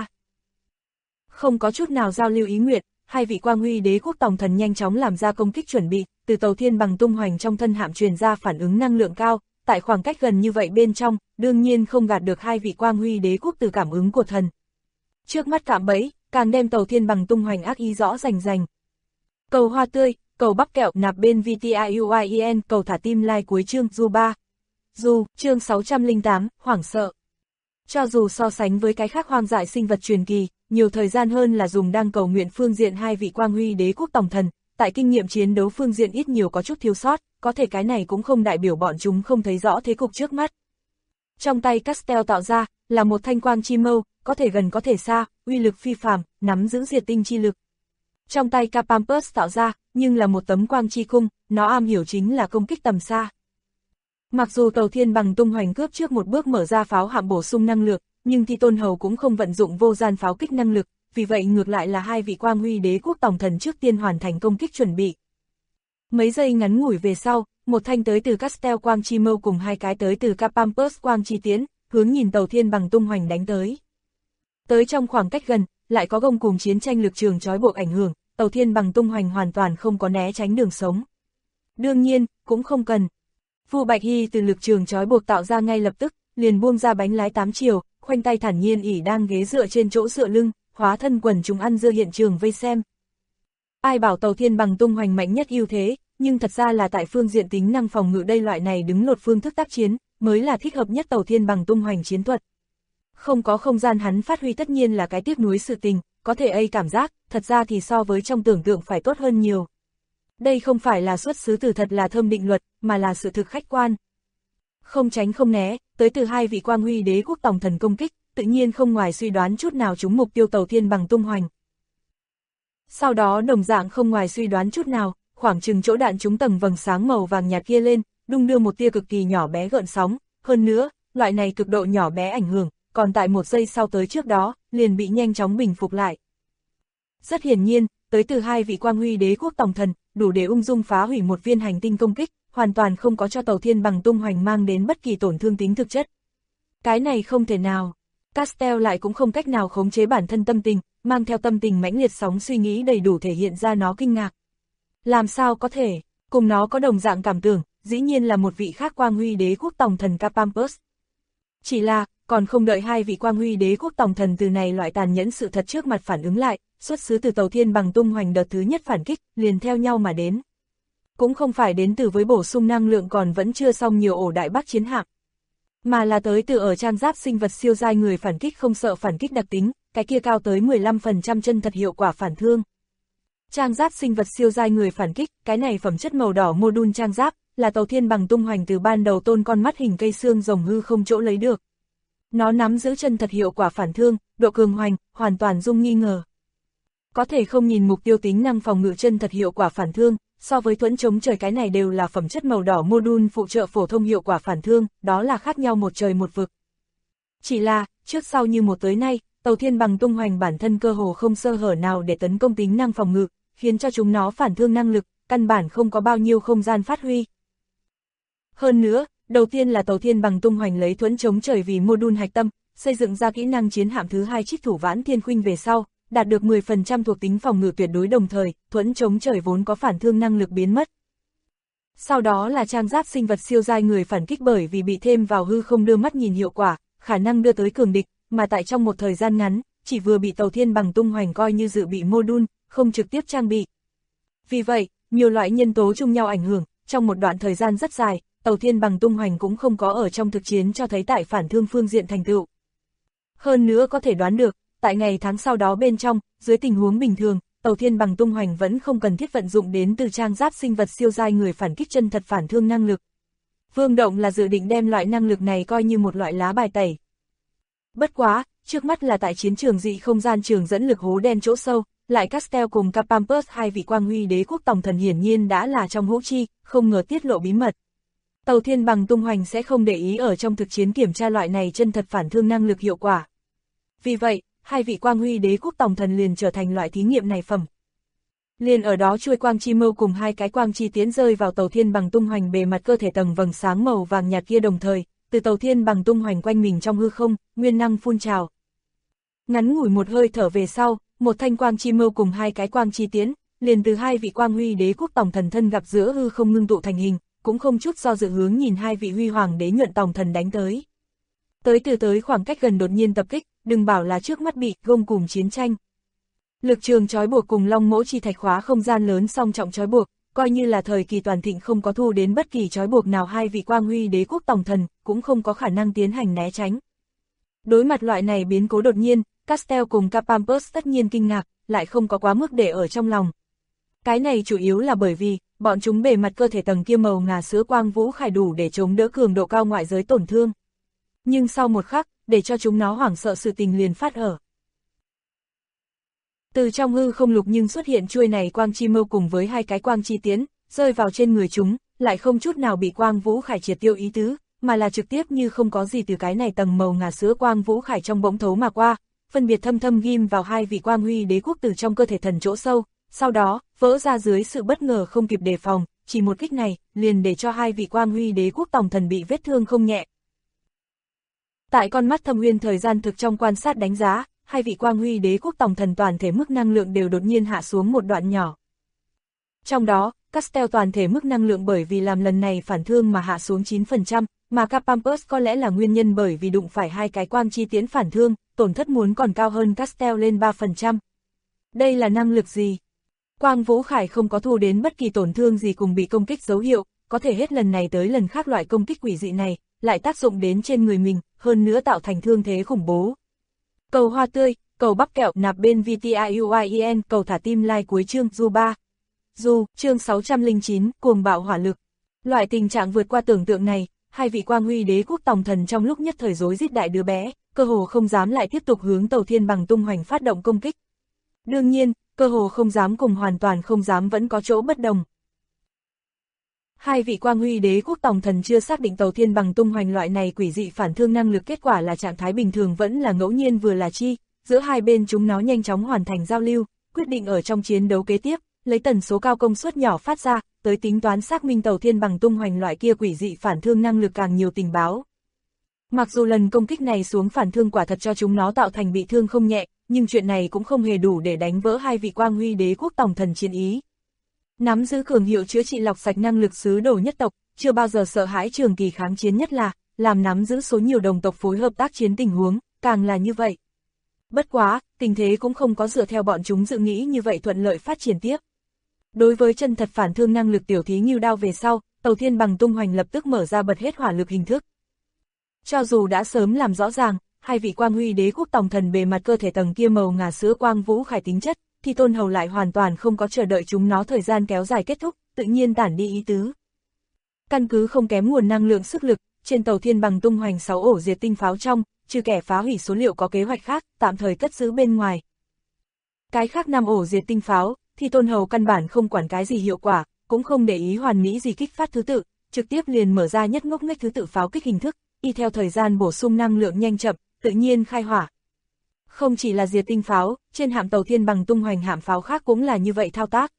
Không có chút nào giao lưu ý nguyện, hai vị quang huy đế quốc tổng thần nhanh chóng làm ra công kích chuẩn bị, từ tàu thiên bằng tung hoành trong thân hạm truyền ra phản ứng năng lượng cao, tại khoảng cách gần như vậy bên trong, đương nhiên không gạt được hai vị quang huy đế quốc từ cảm ứng của thần. Trước mắt cạm bẫy, càng đem tàu thiên bằng tung hoành ác ý rõ rành rành. Cầu hoa tươi, cầu bắp kẹo nạp bên VTIUIEN, cầu thả tim like cuối chương du 3. Du, chương 608, hoảng sợ. Cho dù so sánh với cái khác hoang dại sinh vật truyền kỳ, nhiều thời gian hơn là dùng đang cầu nguyện phương diện hai vị quang huy đế quốc tổng thần, tại kinh nghiệm chiến đấu phương diện ít nhiều có chút thiếu sót, có thể cái này cũng không đại biểu bọn chúng không thấy rõ thế cục trước mắt. Trong tay Castel tạo ra, là một thanh quang chi mâu, có thể gần có thể xa, uy lực phi phàm, nắm giữ diệt tinh chi lực. Trong tay Capampus tạo ra, nhưng là một tấm quang chi cung, nó am hiểu chính là công kích tầm xa. Mặc dù tàu thiên bằng tung hoành cướp trước một bước mở ra pháo hạm bổ sung năng lượng, nhưng Thi Tôn Hầu cũng không vận dụng vô gian pháo kích năng lực, vì vậy ngược lại là hai vị quang huy đế quốc tổng thần trước tiên hoàn thành công kích chuẩn bị. Mấy giây ngắn ngủi về sau, một thanh tới từ Castel quang chi mâu cùng hai cái tới từ Capampus quang chi tiến, hướng nhìn tàu thiên bằng tung hoành đánh tới. Tới trong khoảng cách gần, lại có gông cùng chiến tranh lực trường trói buộc ảnh hưởng, tàu thiên bằng tung hoành hoàn toàn không có né tránh đường sống. Đương nhiên, cũng không cần. Vu Bạch Hy từ lực trường trói buộc tạo ra ngay lập tức, liền buông ra bánh lái 8 chiều, khoanh tay thản nhiên ỉ đang ghế dựa trên chỗ dựa lưng, hóa thân quần chúng ăn dưa hiện trường vây xem. Ai bảo tàu thiên bằng tung hoành mạnh nhất ưu thế, nhưng thật ra là tại phương diện tính năng phòng ngự đây loại này đứng lột phương thức tác chiến, mới là thích hợp nhất tàu thiên bằng tung hoành chiến thuật. Không có không gian hắn phát huy tất nhiên là cái tiếc nuối sự tình, có thể cảm giác, thật ra thì so với trong tưởng tượng phải tốt hơn nhiều. Đây không phải là xuất xứ từ thật là thơm định luật, mà là sự thực khách quan. Không tránh không né, tới từ hai vị quang huy đế quốc tổng thần công kích, tự nhiên không ngoài suy đoán chút nào trúng mục tiêu tàu thiên bằng tung hoành. Sau đó đồng dạng không ngoài suy đoán chút nào, khoảng chừng chỗ đạn trúng tầng vầng sáng màu vàng nhạt kia lên, đung đưa một tia cực kỳ nhỏ bé gợn sóng, hơn nữa, loại này cực độ nhỏ bé ảnh hưởng, còn tại một giây sau tới trước đó, liền bị nhanh chóng bình phục lại. Rất hiển nhiên, tới từ hai vị quang huy đế quốc tổng thần, đủ để ung dung phá hủy một viên hành tinh công kích, hoàn toàn không có cho tàu thiên bằng tung hoành mang đến bất kỳ tổn thương tính thực chất. Cái này không thể nào. Castel lại cũng không cách nào khống chế bản thân tâm tình, mang theo tâm tình mãnh liệt sóng suy nghĩ đầy đủ thể hiện ra nó kinh ngạc. Làm sao có thể, cùng nó có đồng dạng cảm tưởng, dĩ nhiên là một vị khác quang huy đế quốc tổng thần Capampus. Chỉ là, còn không đợi hai vị quang huy đế quốc tổng thần từ này loại tàn nhẫn sự thật trước mặt phản ứng lại, xuất xứ từ tàu thiên bằng tung hoành đợt thứ nhất phản kích, liền theo nhau mà đến. Cũng không phải đến từ với bổ sung năng lượng còn vẫn chưa xong nhiều ổ đại bác chiến hạm, mà là tới từ ở trang giáp sinh vật siêu giai người phản kích không sợ phản kích đặc tính, cái kia cao tới 15% chân thật hiệu quả phản thương. Trang giáp sinh vật siêu giai người phản kích, cái này phẩm chất màu đỏ mô đun trang giáp, là tàu thiên bằng tung hoành từ ban đầu tôn con mắt hình cây xương rồng hư không chỗ lấy được. Nó nắm giữ chân thật hiệu quả phản thương, độ cường hoành, hoàn toàn dung nghi ngờ. Có thể không nhìn mục tiêu tính năng phòng ngự chân thật hiệu quả phản thương, so với thuẫn chống trời cái này đều là phẩm chất màu đỏ mô đun phụ trợ phổ thông hiệu quả phản thương, đó là khác nhau một trời một vực. Chỉ là, trước sau như một tới nay, tàu thiên bằng tung hoành bản thân cơ hồ không sơ hở nào để tấn công tính năng phòng ngự, khiến cho chúng nó phản thương năng lực, căn bản không có bao nhiêu không gian phát huy. Hơn nữa, đầu tiên là tàu thiên bằng tung hoành lấy thuẫn chống trời vì mô đun hạch tâm, xây dựng ra kỹ năng chiến hạm thứ hai Trích Thủ Vãn Thiên Khuynh về sau, đạt được 10% thuộc tính phòng ngự tuyệt đối đồng thời, thuẫn chống trời vốn có phản thương năng lực biến mất. Sau đó là trang giáp sinh vật siêu giai người phản kích bởi vì bị thêm vào hư không đưa mắt nhìn hiệu quả, khả năng đưa tới cường địch, mà tại trong một thời gian ngắn, chỉ vừa bị tàu thiên bằng tung hoành coi như dự bị mô đun, không trực tiếp trang bị. Vì vậy, nhiều loại nhân tố chung nhau ảnh hưởng, trong một đoạn thời gian rất dài, tàu thiên bằng tung hoành cũng không có ở trong thực chiến cho thấy tại phản thương phương diện thành tựu. Hơn nữa có thể đoán được, tại ngày tháng sau đó bên trong, dưới tình huống bình thường, tàu thiên bằng tung hoành vẫn không cần thiết vận dụng đến từ trang giáp sinh vật siêu giai người phản kích chân thật phản thương năng lực. Vương Động là dự định đem loại năng lực này coi như một loại lá bài tẩy. Bất quá, trước mắt là tại chiến trường dị không gian trường dẫn lực hố đen chỗ sâu, lại Castel cùng Capampus hai vị quang huy đế quốc tổng thần hiển nhiên đã là trong hũ chi, không ngờ tiết lộ bí mật. Tàu thiên bằng tung hoành sẽ không để ý ở trong thực chiến kiểm tra loại này chân thật phản thương năng lực hiệu quả. Vì vậy, hai vị quang huy đế quốc tổng thần liền trở thành loại thí nghiệm này phẩm. Liền ở đó chuôi quang chi mâu cùng hai cái quang chi tiến rơi vào tàu thiên bằng tung hoành bề mặt cơ thể tầng vầng sáng màu vàng nhạt kia đồng thời, từ tàu thiên bằng tung hoành quanh mình trong hư không, nguyên năng phun trào. Ngắn ngủi một hơi thở về sau, một thanh quang chi mâu cùng hai cái quang chi tiến, liền từ hai vị quang huy đế quốc tổng thần thân gặp giữa hư không ngưng tụ thành hình, cũng không chút do dự hướng nhìn hai vị huy hoàng đế nhuận tổng thần đánh tới. Tới khoảng cách gần đột nhiên tập kích, đừng bảo là trước mắt bị gông cùng chiến tranh. Lực trường trói buộc cùng long mỗ chi thạch khóa không gian lớn song trọng trói buộc, coi như là thời kỳ toàn thịnh không có thu đến bất kỳ trói buộc nào hai vị quang huy đế quốc tổng thần, cũng không có khả năng tiến hành né tránh. Đối mặt loại này biến cố đột nhiên, Castel cùng Capampus tất nhiên kinh ngạc, lại không có quá mức để ở trong lòng. Cái này chủ yếu là bởi vì, bọn chúng bề mặt cơ thể tầng kia màu ngà sữa quang vũ khải đủ để chống đỡ cường độ cao ngoại giới tổn thương. Nhưng sau một khắc, để cho chúng nó hoảng sợ sự tình liền phát ở. Từ trong hư không lục nhưng xuất hiện chuôi này quang chi mâu cùng với hai cái quang chi tiến, rơi vào trên người chúng, lại không chút nào bị quang vũ khải triệt tiêu ý tứ, mà là trực tiếp như không có gì từ cái này tầng màu ngà sữa quang vũ khải trong bỗng thấu mà qua, phân biệt thâm thâm ghim vào hai vị quang huy đế quốc từ trong cơ thể thần chỗ sâu, sau đó, vỡ ra dưới sự bất ngờ không kịp đề phòng, chỉ một kích này, liền để cho hai vị quang huy đế quốc tổng thần bị vết thương không nhẹ. Tại con mắt thâm uyên thời gian thực trong quan sát đánh giá, hai vị quang huy đế quốc tổng thần toàn thể mức năng lượng đều đột nhiên hạ xuống một đoạn nhỏ. Trong đó, Castel toàn thể mức năng lượng bởi vì làm lần này phản thương mà hạ xuống 9%, mà Capampus có lẽ là nguyên nhân bởi vì đụng phải hai cái quang chi tiến phản thương, tổn thất muốn còn cao hơn Castel lên 3%. Đây là năng lực gì? Quang Vũ Khải không có thu đến bất kỳ tổn thương gì cùng bị công kích dấu hiệu, có thể hết lần này tới lần khác loại công kích quỷ dị này, lại tác dụng đến trên người mình, hơn nữa tạo thành thương thế khủng bố. Cầu hoa tươi, cầu bắp kẹo nạp bên VTIUIEN, cầu thả tim like cuối chương Du 3. Du, chương 609, cuồng bạo hỏa lực. Loại tình trạng vượt qua tưởng tượng này, hai vị quang huy đế quốc tổng thần trong lúc nhất thời rối rít đại đứa bé, cơ hồ không dám lại tiếp tục hướng tàu thiên bằng tung hoành phát động công kích. Đương nhiên, cơ hồ không dám cùng hoàn toàn không dám vẫn có chỗ bất đồng. Hai vị quang huy đế quốc tổng thần chưa xác định tàu thiên bằng tung hoành loại này quỷ dị phản thương năng lực kết quả là trạng thái bình thường vẫn là ngẫu nhiên vừa là chi, giữa hai bên chúng nó nhanh chóng hoàn thành giao lưu, quyết định ở trong chiến đấu kế tiếp, lấy tần số cao công suất nhỏ phát ra, tới tính toán xác minh tàu thiên bằng tung hoành loại kia quỷ dị phản thương năng lực càng nhiều tình báo. Mặc dù lần công kích này xuống phản thương quả thật cho chúng nó tạo thành bị thương không nhẹ, nhưng chuyện này cũng không hề đủ để đánh vỡ hai vị quang huy đế quốc tổng thần chiến ý. Nắm giữ cường hiệu chữa trị lọc sạch năng lực xứ đồ nhất tộc, chưa bao giờ sợ hãi trường kỳ kháng chiến nhất là, làm nắm giữ số nhiều đồng tộc phối hợp tác chiến tình huống, càng là như vậy. Bất quá, tình thế cũng không có dựa theo bọn chúng dự nghĩ như vậy thuận lợi phát triển tiếp. Đối với chân thật phản thương năng lực tiểu thí ngưu đao về sau, tàu thiên bằng tung hoành lập tức mở ra bật hết hỏa lực hình thức. Cho dù đã sớm làm rõ ràng, hai vị quang huy đế quốc tổng thần bề mặt cơ thể tầng kia màu ngà sữa quang vũ khải tính chất, thì Tôn Hầu lại hoàn toàn không có chờ đợi chúng nó thời gian kéo dài kết thúc, tự nhiên tản đi ý tứ. Căn cứ không kém nguồn năng lượng sức lực, trên tàu thiên bằng tung hoành 6 ổ diệt tinh pháo trong, trừ kẻ phá hủy số liệu có kế hoạch khác, tạm thời cất giữ bên ngoài. Cái khác 5 ổ diệt tinh pháo, thì Tôn Hầu căn bản không quản cái gì hiệu quả, cũng không để ý hoàn mỹ gì kích phát thứ tự, trực tiếp liền mở ra nhất ngốc nghếch thứ tự pháo kích hình thức, y theo thời gian bổ sung năng lượng nhanh chậm, tự nhiên khai hỏa. Không chỉ là diệt tinh pháo, trên hạm tàu thiên bằng tung hoành hạm pháo khác cũng là như vậy thao tác.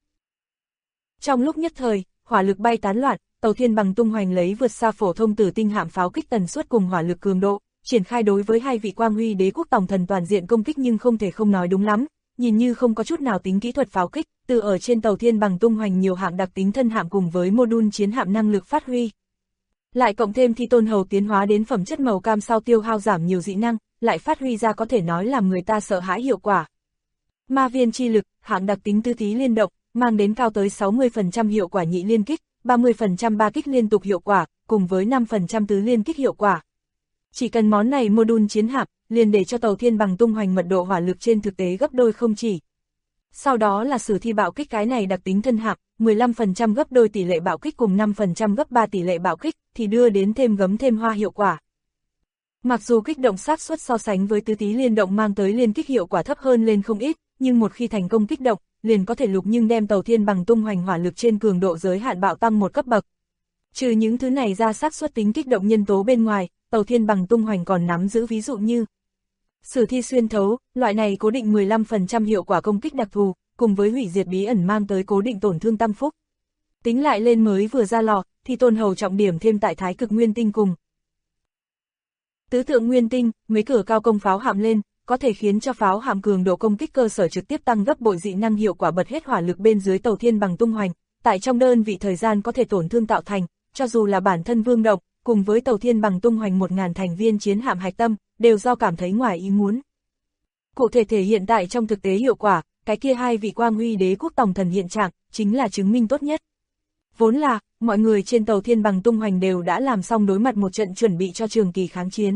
Trong lúc nhất thời, hỏa lực bay tán loạn, tàu thiên bằng tung hoành lấy vượt xa phổ thông tử tinh hạm pháo kích tần suất cùng hỏa lực cường độ, triển khai đối với hai vị quang huy đế quốc tổng thần toàn diện công kích nhưng không thể không nói đúng lắm, nhìn như không có chút nào tính kỹ thuật pháo kích, từ ở trên tàu thiên bằng tung hoành nhiều hạng đặc tính thân hạm cùng với mô-đun chiến hạm năng lực phát huy. Lại cộng thêm thi Tôn Hầu tiến hóa đến phẩm chất màu cam sau tiêu hao giảm nhiều dị năng, lại phát huy ra có thể nói làm người ta sợ hãi hiệu quả. Ma viên chi lực, hạng đặc tính tư thí liên động, mang đến cao tới 60% hiệu quả nhị liên kích, 30% ba kích liên tục hiệu quả, cùng với 5% tứ liên kích hiệu quả. Chỉ cần món này mô-đun chiến hạm, liền để cho tàu thiên bằng tung hoành mật độ hỏa lực trên thực tế gấp đôi không chỉ. Sau đó là sử thi bạo kích, cái này đặc tính thân hạng, 15% gấp đôi tỷ lệ bạo kích cùng 5% gấp 3 tỷ lệ bạo kích, thì đưa đến thêm gấm thêm hoa hiệu quả. Mặc dù kích động xác suất so sánh với tứ tí liên động mang tới liên kích hiệu quả thấp hơn lên không ít, nhưng một khi thành công kích động, liền có thể lục nhưng đem tàu thiên bằng tung hoành hỏa lực trên cường độ giới hạn bạo tăng một cấp bậc. Trừ những thứ này ra, xác suất tính kích động nhân tố bên ngoài, tàu thiên bằng tung hoành còn nắm giữ ví dụ như sử thi xuyên thấu, loại này cố định 15% hiệu quả công kích đặc thù, cùng với hủy diệt bí ẩn mang tới cố định tổn thương tăng phúc. Tính lại lên mới vừa ra lò, thì tôn hầu trọng điểm thêm tại thái cực nguyên tinh cùng tứ tượng nguyên tinh, mấy cửa cao công pháo hạm lên, có thể khiến cho pháo hạm cường độ công kích cơ sở trực tiếp tăng gấp bội, dị năng hiệu quả bật hết hỏa lực bên dưới tàu thiên bằng tung hoành, tại trong đơn vị thời gian có thể tổn thương tạo thành, cho dù là bản thân vương động, cùng với tàu thiên bằng tung hoành 1000 thành viên chiến hạm hạch tâm, đều do cảm thấy ngoài ý muốn. Cụ thể thể hiện tại trong thực tế hiệu quả, cái kia hai vị quang huy đế quốc tổng thần hiện trạng, chính là chứng minh tốt nhất. Vốn là, mọi người trên tàu thiên bằng tung hoành đều đã làm xong đối mặt một trận chuẩn bị cho trường kỳ kháng chiến.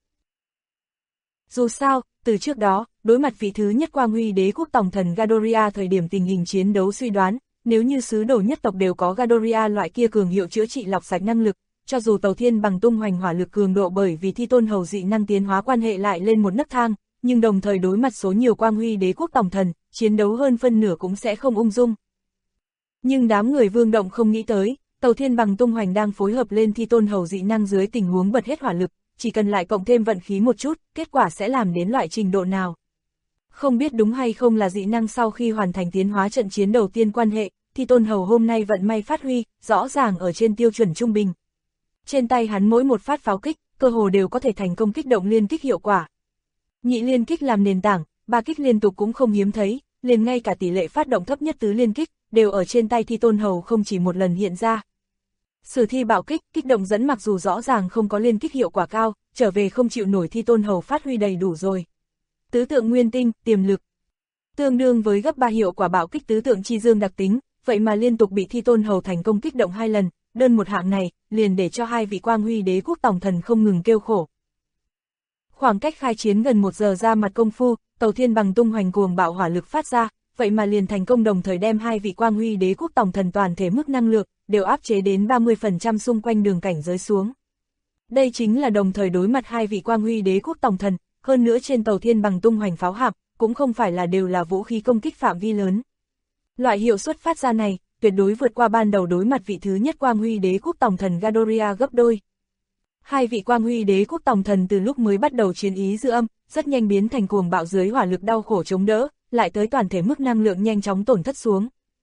Dù sao, từ trước đó, đối mặt vị thứ nhất quang huy đế quốc tổng thần Gadoria thời điểm tình hình chiến đấu suy đoán, nếu như sứ đồ nhất tộc đều có Gadoria loại kia cường hiệu chữa trị lọc sạch năng lực, cho dù tàu thiên bằng tung hoành hỏa lực cường độ bởi vì thi tôn hầu dị năng tiến hóa quan hệ lại lên một nấc thang, nhưng đồng thời đối mặt số nhiều quang huy đế quốc tổng thần, chiến đấu hơn phân nửa cũng sẽ không ung dung. Nhưng đám người vương động không nghĩ tới, tàu thiên bằng tung hoành đang phối hợp lên thi tôn hầu dị năng dưới tình huống bật hết hỏa lực, chỉ cần lại cộng thêm vận khí một chút, kết quả sẽ làm đến loại trình độ nào. Không biết đúng hay không là dị năng sau khi hoàn thành tiến hóa trận chiến đầu tiên quan hệ, thi tôn hầu hôm nay vận may phát huy, rõ ràng ở trên tiêu chuẩn trung bình. Trên tay hắn mỗi một phát pháo kích, cơ hồ đều có thể thành công kích động liên kích hiệu quả. Nhị liên kích làm nền tảng, ba kích liên tục cũng không hiếm thấy, liền ngay cả tỷ lệ phát động thấp nhất tứ liên kích, đều ở trên tay thi tôn hầu không chỉ một lần hiện ra. Sử thi bạo kích, kích động dẫn mặc dù rõ ràng không có liên kích hiệu quả cao, trở về không chịu nổi thi tôn hầu phát huy đầy đủ rồi. Tứ tượng nguyên tinh, tiềm lực. Tương đương với gấp 3 hiệu quả bạo kích tứ tượng chi dương đặc tính, vậy mà liên tục bị thi tôn hầu thành công kích động 2 lần, đơn một hạng này, liền để cho hai vị quang huy đế quốc tổng thần không ngừng kêu khổ. Khoảng cách khai chiến gần 1 giờ ra mặt công phu, tàu thiên bằng tung hoành cuồng bạo hỏa lực phát ra, vậy mà liền thành công đồng thời đem hai vị quang huy đế quốc tổng thần toàn thể mức năng lượng, đều áp chế đến 30% xung quanh đường cảnh giới xuống. Đây chính là đồng thời đối mặt hai vị quang huy đế quốc tổng thần, hơn nữa trên tàu thiên bằng tung hoành pháo hạm, cũng không phải là đều là vũ khí công kích phạm vi lớn. Loại hiệu suất phát ra này, tuyệt đối vượt qua ban đầu đối mặt vị thứ nhất quang huy đế quốc tổng thần Gadoria gấp đôi. Hai vị quang huy đế quốc tổng thần từ lúc mới bắt đầu chiến ý dư âm, rất nhanh biến thành cuồng bạo dưới hỏa lực đau khổ chống đỡ, lại tới toàn thể mức năng lượng nhanh chóng tổn thất xuống.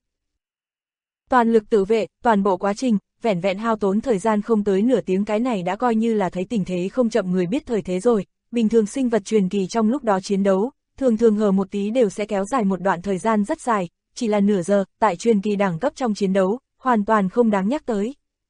Toàn lực tự vệ, toàn bộ quá trình, vẻn vẹn hao tốn thời gian không tới nửa tiếng, cái này đã coi như là thấy tình thế không chậm người biết thời thế rồi. Bình thường sinh vật truyền kỳ trong lúc đó chiến đấu, thường hờ một tí đều sẽ kéo dài một đoạn thời gian rất dài, chỉ là nửa giờ, tại truyền kỳ đẳng cấp trong chiến đấu, hoàn toàn không đáng nhắc tới.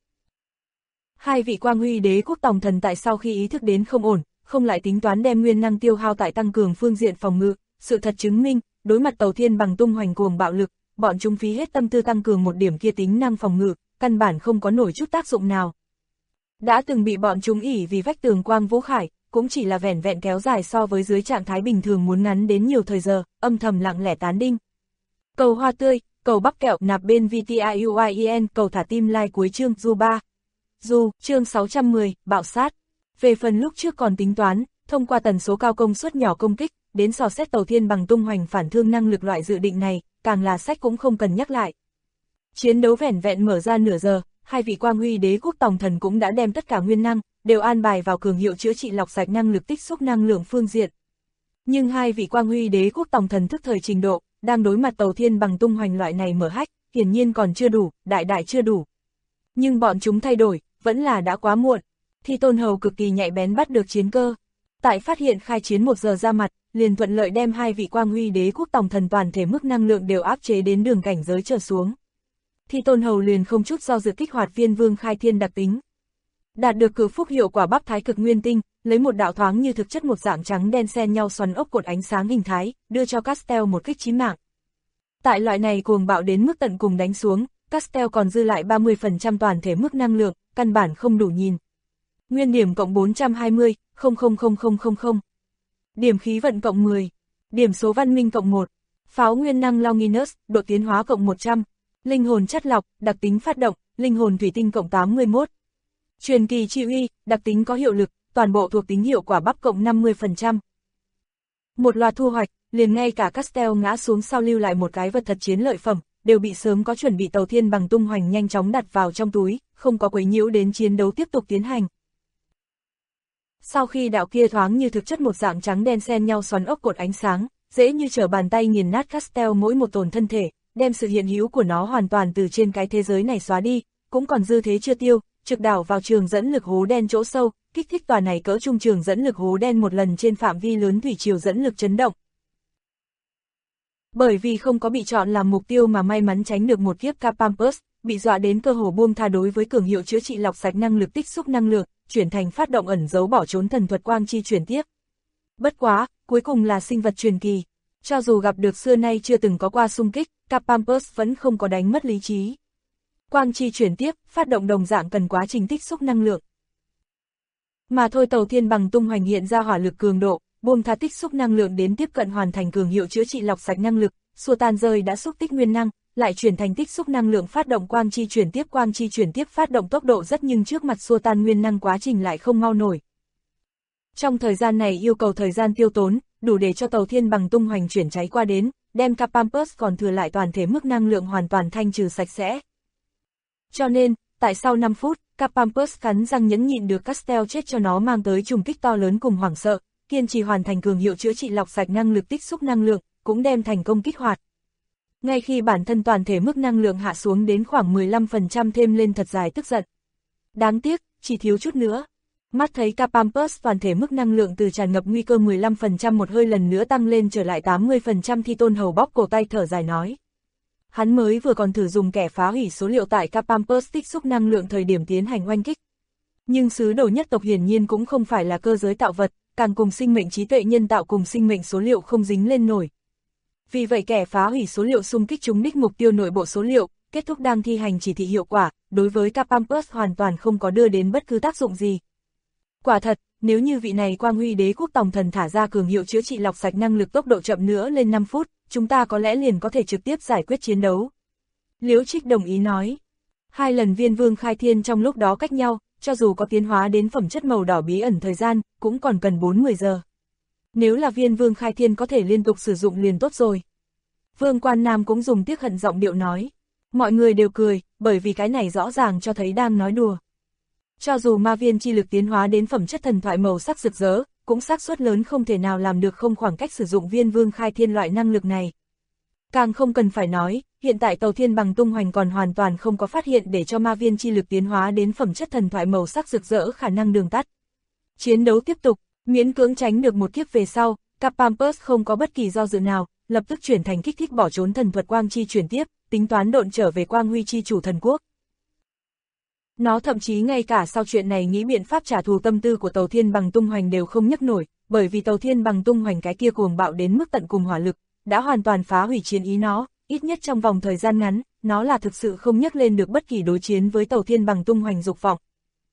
Hai vị quang huy đế quốc tổng thần tại sau khi ý thức đến không ổn, không lại tính toán đem nguyên năng tiêu hao tại tăng cường phương diện phòng ngự, sự thật chứng minh, đối mặt tàu thiên bằng tung hoành cuồng bạo lực, bọn chúng phí hết tâm tư tăng cường một điểm kia tính năng phòng ngự, căn bản không có nổi chút tác dụng nào. Đã từng bị bọn chúng ỷ vì vách tường quang vũ khải, cũng chỉ là vẻn vẹn kéo dài so với dưới trạng thái bình thường muốn ngắn đến nhiều thời giờ, âm thầm lặng lẽ tán đinh. Cầu hoa tươi, cầu bắp kẹo nạp bên VTIUIEN, cầu thả tim like cuối chương du 3. Du, chương 610, bạo sát. Về phần lúc trước còn tính toán, thông qua tần số cao công suất nhỏ công kích, đến dò xét tàu thiên bằng tung hoành phản thương năng lực loại dự định này, càng là sách cũng không cần nhắc lại. Chiến đấu vẻn vẹn mở ra nửa giờ, hai vị quang huy đế quốc tổng thần cũng đã đem tất cả nguyên năng, đều an bài vào cường hiệu chữa trị lọc sạch năng lực tích xúc năng lượng phương diện. Nhưng hai vị quang huy đế quốc tổng thần thức thời trình độ, đang đối mặt tàu thiên bằng tung hoành loại này mở hách, hiển nhiên còn chưa đủ, đại chưa đủ. Nhưng bọn chúng thay đổi, vẫn là đã quá muộn. Thi tôn hầu cực kỳ nhạy bén bắt được chiến cơ. Tại phát hiện khai chiến 1 giờ ra mặt, liền thuận lợi đem hai vị quang huy đế quốc tổng thần toàn thể mức năng lượng đều áp chế đến đường cảnh giới trở xuống. Thi tôn hầu liền không chút do dự kích hoạt viên vương khai thiên đặc tính. Đạt được cử phúc hiệu quả bắp thái cực nguyên tinh, lấy một đạo thoáng như thực chất một dạng trắng đen xen nhau xoắn ốc cột ánh sáng hình thái, đưa cho Castel một kích chí mạng. Tại loại này cuồng bạo đến mức tận cùng đánh xuống, Castel còn dư lại 30% toàn thể mức năng lượng, căn bản không đủ nhìn. Nguyên điểm cộng 420, 00000. Điểm khí vận cộng 10. Điểm số văn minh cộng 1. Pháo nguyên năng Longinus, độ tiến hóa cộng 100. Linh hồn chất lọc, đặc tính phát động, linh hồn thủy tinh cộng 81. Truyền kỳ chi uy, đặc tính có hiệu lực, toàn bộ thuộc tính hiệu quả bắp cộng 50%. Một loạt thu hoạch, liền ngay cả Castel ngã xuống sau lưu lại một cái vật thật chiến lợi phẩm, đều bị sớm có chuẩn bị Tàu Thiên Bằng tung hoành nhanh chóng đặt vào trong túi, không có quấy nhiễu đến chiến đấu tiếp tục tiến hành. Sau khi đạo kia thoáng như thực chất một dạng trắng đen xen nhau xoắn ốc cột ánh sáng, dễ như trở bàn tay nghiền nát Castel mỗi một tổn thân thể, đem sự hiện hữu của nó hoàn toàn từ trên cái thế giới này xóa đi, cũng còn dư thế chưa tiêu, trực đảo vào trường dẫn lực hố đen chỗ sâu, kích thích tòa này cỡ trung trường dẫn lực hố đen một lần trên phạm vi lớn thủy triều dẫn lực chấn động. Bởi vì không có bị chọn làm mục tiêu mà may mắn tránh được một kiếp Capampus, bị dọa đến cơ hồ buông tha đối với cường hiệu chữa trị lọc sạch năng lực tích xúc năng lượng, chuyển thành phát động ẩn giấu bỏ trốn thần thuật quang chi chuyển tiếp. Bất quá, cuối cùng là sinh vật truyền kỳ. Cho dù gặp được xưa nay chưa từng có qua xung kích, Capampus vẫn không có đánh mất lý trí. Quang chi chuyển tiếp, phát động đồng dạng cần quá trình tích xúc năng lượng. Mà thôi Tàu Thiên Bằng tung hoành hiện ra hỏa lực cường độ, buông tha tích xúc năng lượng đến tiếp cận hoàn thành cường hiệu chữa trị lọc sạch năng lực, xua tan rơi đã xúc tích nguyên năng, lại chuyển thành tích xúc năng lượng phát động quang chi chuyển tiếp phát động tốc độ rất nhưng trước mặt xua tan nguyên năng quá trình lại không mau nổi. Trong thời gian này yêu cầu thời gian tiêu tốn, đủ để cho Tàu Thiên Bằng tung hoành chuyển cháy qua đến, đem Capampus còn thừa lại toàn thể mức năng lượng hoàn toàn thanh trừ sạch sẽ. Cho nên, tại sau 5 phút, Capampus cắn răng nhẫn nhịn được Castel chết cho nó mang tới trùng kích to lớn cùng hoảng sợ, kiên trì hoàn thành cường hiệu chữa trị lọc sạch năng lực tích xúc năng lượng, cũng đem thành công kích hoạt. Ngay khi bản thân toàn thể mức năng lượng hạ xuống đến khoảng 15% thêm lên thật dài tức giận. Đáng tiếc, chỉ thiếu chút nữa. Mắt thấy Capampus toàn thể mức năng lượng từ tràn ngập nguy cơ 15% một hơi lần nữa tăng lên trở lại 80% thì Tôn Hầu bóp cổ tay thở dài nói. Hắn mới vừa còn thử dùng kẻ phá hủy số liệu tại Capampus tích xúc năng lượng thời điểm tiến hành oanh kích. Nhưng sứ đồ nhất tộc hiển nhiên cũng không phải là cơ giới tạo vật, càng cùng sinh mệnh trí tuệ nhân tạo cùng sinh mệnh số liệu không dính lên nổi. Vì vậy kẻ phá hủy số liệu xung kích trúng đích mục tiêu nội bộ số liệu, kết thúc đang thi hành chỉ thị hiệu quả, đối với Capampus hoàn toàn không có đưa đến bất cứ tác dụng gì. Quả thật, nếu như vị này Quang Huy Đế quốc Tòng Thần thả ra cường hiệu chữa trị lọc sạch năng lực tốc độ chậm nữa lên 5 phút, chúng ta có lẽ liền có thể trực tiếp giải quyết chiến đấu. Liễu Trích đồng ý nói. 2 lần Viên Vương Khai Thiên trong lúc đó cách nhau, cho dù có tiến hóa đến phẩm chất màu đỏ bí ẩn thời gian, cũng còn cần 40 giờ. Nếu là Viên Vương Khai Thiên có thể liên tục sử dụng liền tốt rồi. Vương Quan Nam cũng dùng tiếc hận giọng điệu nói. Mọi người đều cười, bởi vì cái này rõ ràng cho thấy đang nói đùa. Cho dù ma viên chi lực tiến hóa đến phẩm chất thần thoại màu sắc rực rỡ, cũng xác suất lớn không thể nào làm được không khoảng cách sử dụng Viên Vương Khai Thiên loại năng lực này. Càng không cần phải nói, hiện tại Tàu Thiên Bằng tung hoành còn hoàn toàn không có phát hiện để cho ma viên chi lực tiến hóa đến phẩm chất thần thoại màu sắc rực rỡ khả năng đường tắt. Chiến đấu tiếp tục, miễn cưỡng tránh được một kiếp về sau, Capampus không có bất kỳ do dự nào, lập tức chuyển thành kích thích bỏ trốn thần thuật quang chi chuyển tiếp, tính toán độn trở về Quang Huy chi chủ thần quốc. Nó thậm chí ngay cả sau chuyện này nghĩ biện pháp trả thù tâm tư của Tàu Thiên Bằng tung hoành đều không nhấc nổi, bởi vì Tàu Thiên Bằng tung hoành cái kia cuồng bạo đến mức tận cùng hỏa lực, đã hoàn toàn phá hủy chiến ý nó, ít nhất trong vòng thời gian ngắn, nó là thực sự không nhấc lên được bất kỳ đối chiến với Tàu Thiên Bằng tung hoành dục vọng.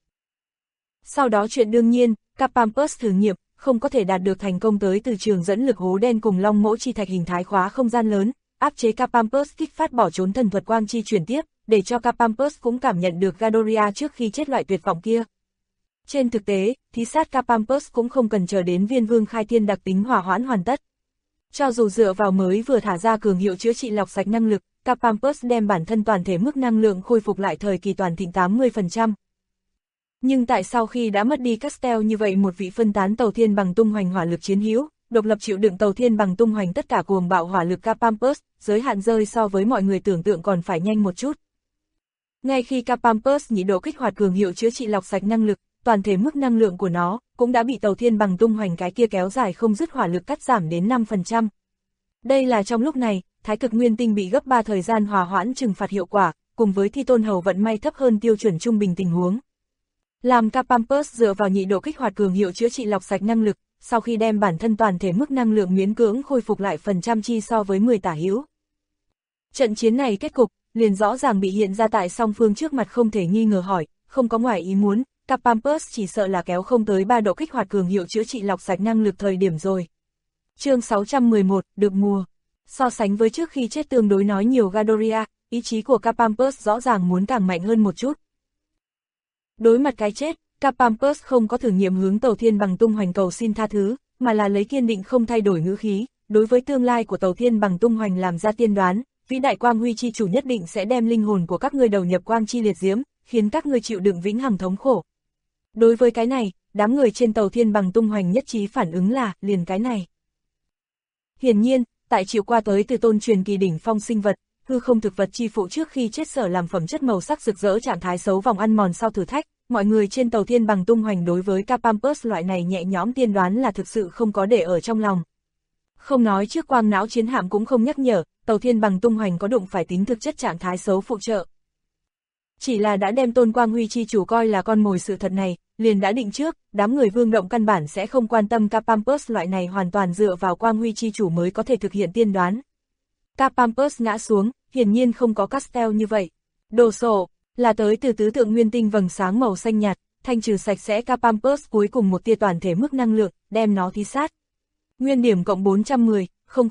Sau đó chuyện đương nhiên, Capampus thử nghiệm, không có thể đạt được thành công tới từ trường dẫn lực hố đen cùng long mẫu chi thạch hình thái khóa không gian lớn, áp chế Capampus kích phát bỏ trốn thần thuật quang chi chuyển tiếp, để cho Capampus cũng cảm nhận được Gadoria trước khi chết loại tuyệt vọng kia. Trên thực tế, thí sát Capampus cũng không cần chờ đến Viên Vương Khai Thiên đặc tính hỏa hoãn hoàn tất. Cho dù dựa vào mới vừa thả ra cường hiệu chữa trị lọc sạch năng lực, Capampus đem bản thân toàn thể mức năng lượng khôi phục lại thời kỳ toàn thịnh 80%. Nhưng tại sau khi đã mất đi Castel như vậy một vị phân tán Tàu Thiên Bằng tung hoành hỏa lực chiến hữu, độc lập chịu đựng Tàu Thiên Bằng tung hoành tất cả cuồng bạo hỏa lực Capampus, giới hạn rơi so với mọi người tưởng tượng còn phải nhanh một chút. Ngay khi Capampus nhị độ kích hoạt cường hiệu chữa trị lọc sạch năng lực, toàn thể mức năng lượng của nó cũng đã bị Tàu Thiên Bằng tung hoành cái kia kéo dài không dứt hỏa lực cắt giảm đến 5%. Đây là trong lúc này, Thái Cực Nguyên Tinh bị gấp 3 thời gian hòa hoãn trừng phạt hiệu quả, cùng với Thi Tôn Hầu vận may thấp hơn tiêu chuẩn trung bình tình huống. Làm Capampus dựa vào nhị độ kích hoạt cường hiệu chữa trị lọc sạch năng lực, sau khi đem bản thân toàn thể mức năng lượng miễn cưỡng khôi phục lại phần trăm chi so với 10 tả hữu. Trận chiến này kết cục, liền rõ ràng bị hiện ra tại song phương trước mặt không thể nghi ngờ hỏi, không có ngoài ý muốn, Capampus chỉ sợ là kéo không tới 3 độ kích hoạt cường hiệu chữa trị lọc sạch năng lực thời điểm rồi. Chương 611, được mùa. So sánh với trước khi chết tương đối nói nhiều Gadoria, ý chí của Capampus rõ ràng muốn càng mạnh hơn một chút. Đối mặt cái chết, Capampus không có thử nghiệm hướng Tàu Thiên Bằng tung hoành cầu xin tha thứ, mà là lấy kiên định không thay đổi ngữ khí, đối với tương lai của Tàu Thiên Bằng tung hoành làm ra tiên đoán, vĩ đại quang huy chi chủ nhất định sẽ đem linh hồn của các ngươi đầu nhập quang chi liệt diễm, khiến các ngươi chịu đựng vĩnh hằng thống khổ. Đối với cái này, đám người trên Tàu Thiên Bằng tung hoành nhất trí phản ứng là, liền cái này. Hiển nhiên, tại chịu qua tới từ tôn truyền kỳ đỉnh phong sinh vật, hư không thực vật chi phụ trước khi chết sở làm phẩm chất màu sắc rực rỡ trạng thái xấu vòng ăn mòn sau thử thách, mọi người trên Tàu Thiên Bằng tung hoành đối với Capampus loại này nhẹ nhõm tiên đoán là thực sự không có để ở trong lòng. Không nói trước quang não chiến hạm cũng không nhắc nhở, Tàu Thiên Bằng tung hoành có đụng phải tính thực chất trạng thái xấu phụ trợ. Chỉ là đã đem tôn quang huy chi chủ coi là con mồi sự thật này, liền đã định trước, đám người Vương Động căn bản sẽ không quan tâm Capampus loại này hoàn toàn dựa vào quang huy chi chủ mới có thể thực hiện tiên đoán. Capampus ngã xuống, hiển nhiên không có Castel như vậy. Đồ sộ, là tới từ tứ tượng nguyên tinh vầng sáng màu xanh nhạt, thanh trừ sạch sẽ Capampus cuối cùng một tia toàn thể mức năng lượng, đem nó thí sát. Nguyên điểm cộng 410, 000,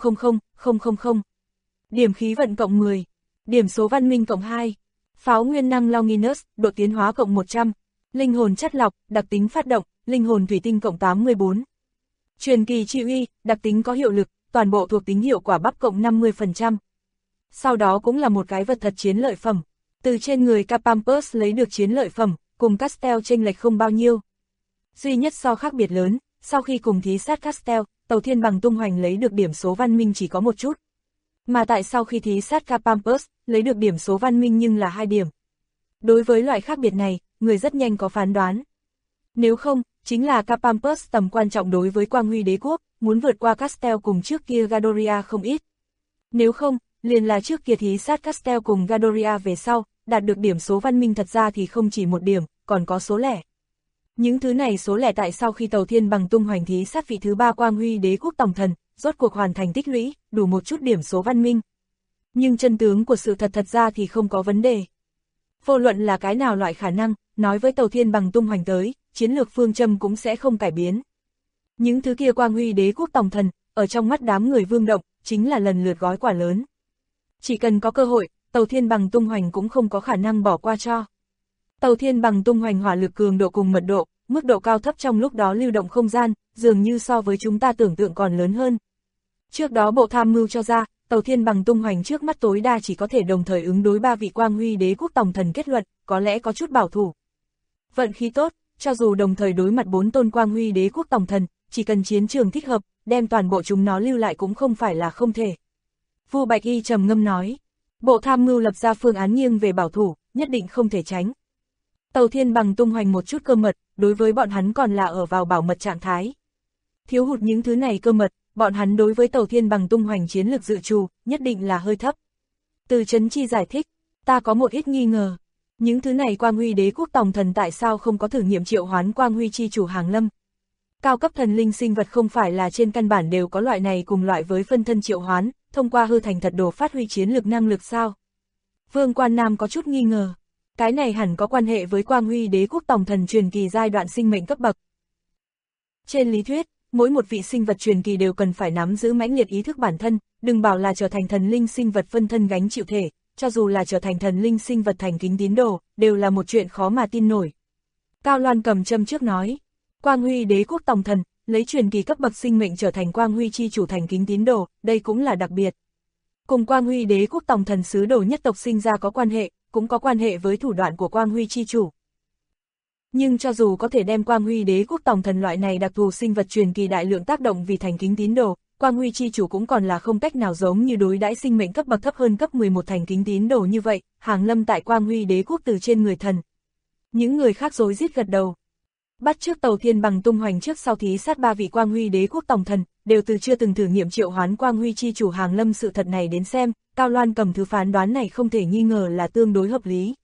000. Điểm khí vận cộng 10. Điểm số văn minh cộng 2. Pháo nguyên năng Longinus, độ tiến hóa cộng 100. Linh hồn chất lọc, đặc tính phát động, linh hồn thủy tinh cộng 84. Truyền kỳ chi uy, đặc tính có hiệu lực, toàn bộ thuộc tính hiệu quả bắp cộng 50%. Sau đó cũng là một cái vật thật chiến lợi phẩm. Từ trên người Capampus lấy được chiến lợi phẩm, cùng Castel chênh lệch không bao nhiêu. Duy nhất so khác biệt lớn, sau khi cùng thí sát Castel, Tàu Thiên Bằng tung hoành lấy được điểm số văn minh chỉ có một chút. Mà tại sau khi thí sát Capampus, lấy được điểm số văn minh nhưng là 2 điểm. Đối với loại khác biệt này, người rất nhanh có phán đoán. Nếu không, chính là Capampus tầm quan trọng đối với quang huy đế quốc, muốn vượt qua Castel cùng trước kia Gadoria không ít. Nếu không, liền là trước kia thí sát Castel cùng Gadoria về sau, đạt được điểm số văn minh thật ra thì không chỉ một điểm, còn có số lẻ. Những thứ này số lẻ tại sau khi Tàu Thiên Bằng tung hoành thí sát vị thứ 3 quang huy đế quốc tổng thần, rốt cuộc hoàn thành tích lũy, đủ một chút điểm số văn minh. Nhưng chân tướng của sự thật ra thì không có vấn đề. Vô luận là cái nào loại khả năng, nói với Tàu Thiên Bằng tung hoành tới, chiến lược phương châm cũng sẽ không cải biến. Những thứ kia quang huy đế quốc tổng thần, ở trong mắt đám người Vương Động, chính là lần lượt gói quả lớn. Chỉ cần có cơ hội, Tàu Thiên Bằng tung hoành cũng không có khả năng bỏ qua cho. Tàu Thiên Bằng tung hoành hỏa lực cường độ cùng mật độ, mức độ cao thấp trong lúc đó lưu động không gian, dường như so với chúng ta tưởng tượng còn lớn hơn. Trước đó Bộ Tham mưu cho ra, Tàu Thiên Bằng tung hoành trước mắt tối đa chỉ có thể đồng thời ứng đối 3 vị quang huy đế quốc tổng thần kết luận, có lẽ có chút bảo thủ. Vận khí tốt, cho dù đồng thời đối mặt 4 tôn quang huy đế quốc tổng thần, chỉ cần chiến trường thích hợp, đem toàn bộ chúng nó lưu lại cũng không phải là không thể. Vu Bạch Y trầm ngâm nói, Bộ Tham mưu lập ra phương án nghiêng về bảo thủ, nhất định không thể tránh. Tàu Thiên Bằng tung hoành một chút cơ mật, đối với bọn hắn còn là ở vào bảo mật trạng thái. Thiếu hụt những thứ này cơ mật, bọn hắn đối với Tàu Thiên Bằng tung hoành chiến lược dự trù, nhất định là hơi thấp. Từ Chấn Chi giải thích, ta có một ít nghi ngờ. Những thứ này quang huy đế quốc tổng thần tại sao không có thử nghiệm triệu hoán quang huy chi chủ hàng lâm? Cao cấp thần linh sinh vật không phải là trên căn bản đều có loại này cùng loại với phân thân triệu hoán, thông qua hư thành thật đồ phát huy chiến lược năng lực sao? Vương Quan Nam có chút nghi ngờ. Cái này hẳn có quan hệ với quang huy đế quốc tổng thần truyền kỳ giai đoạn sinh mệnh cấp bậc. Trên lý thuyết, mỗi một vị sinh vật truyền kỳ đều cần phải nắm giữ mãnh liệt ý thức bản thân, đừng bảo là trở thành thần linh sinh vật phân thân gánh chịu thể, cho dù là trở thành thần linh sinh vật thành kính tín đồ, đều là một chuyện khó mà tin nổi. Cao Loan cầm châm trước nói, quang huy đế quốc tổng thần, lấy truyền kỳ cấp bậc sinh mệnh trở thành quang huy chi chủ thành kính tín đồ, đây cũng là đặc biệt. Cùng quang huy đế quốc tổng thần sứ đồ nhất tộc sinh ra có quan hệ, cũng có quan hệ với thủ đoạn của quang huy chi chủ. Nhưng cho dù có thể đem quang huy đế quốc tổng thần loại này đặc thù sinh vật truyền kỳ đại lượng tác động vì thành kính tín đồ, quang huy chi chủ cũng còn là không cách nào giống như đối đãi sinh mệnh cấp bậc thấp hơn cấp 11 thành kính tín đồ như vậy, hàng lâm tại quang huy đế quốc từ trên người thần. Những người khác rối rít gật đầu. Bắt trước Tàu Thiên Bằng tung hoành trước sau thí sát 3 vị quang huy đế quốc tổng thần, đều từ chưa từng thử nghiệm triệu hoán quang huy chi chủ hàng lâm sự thật này đến xem, Cao Loan cầm thứ phán đoán này không thể nghi ngờ là tương đối hợp lý.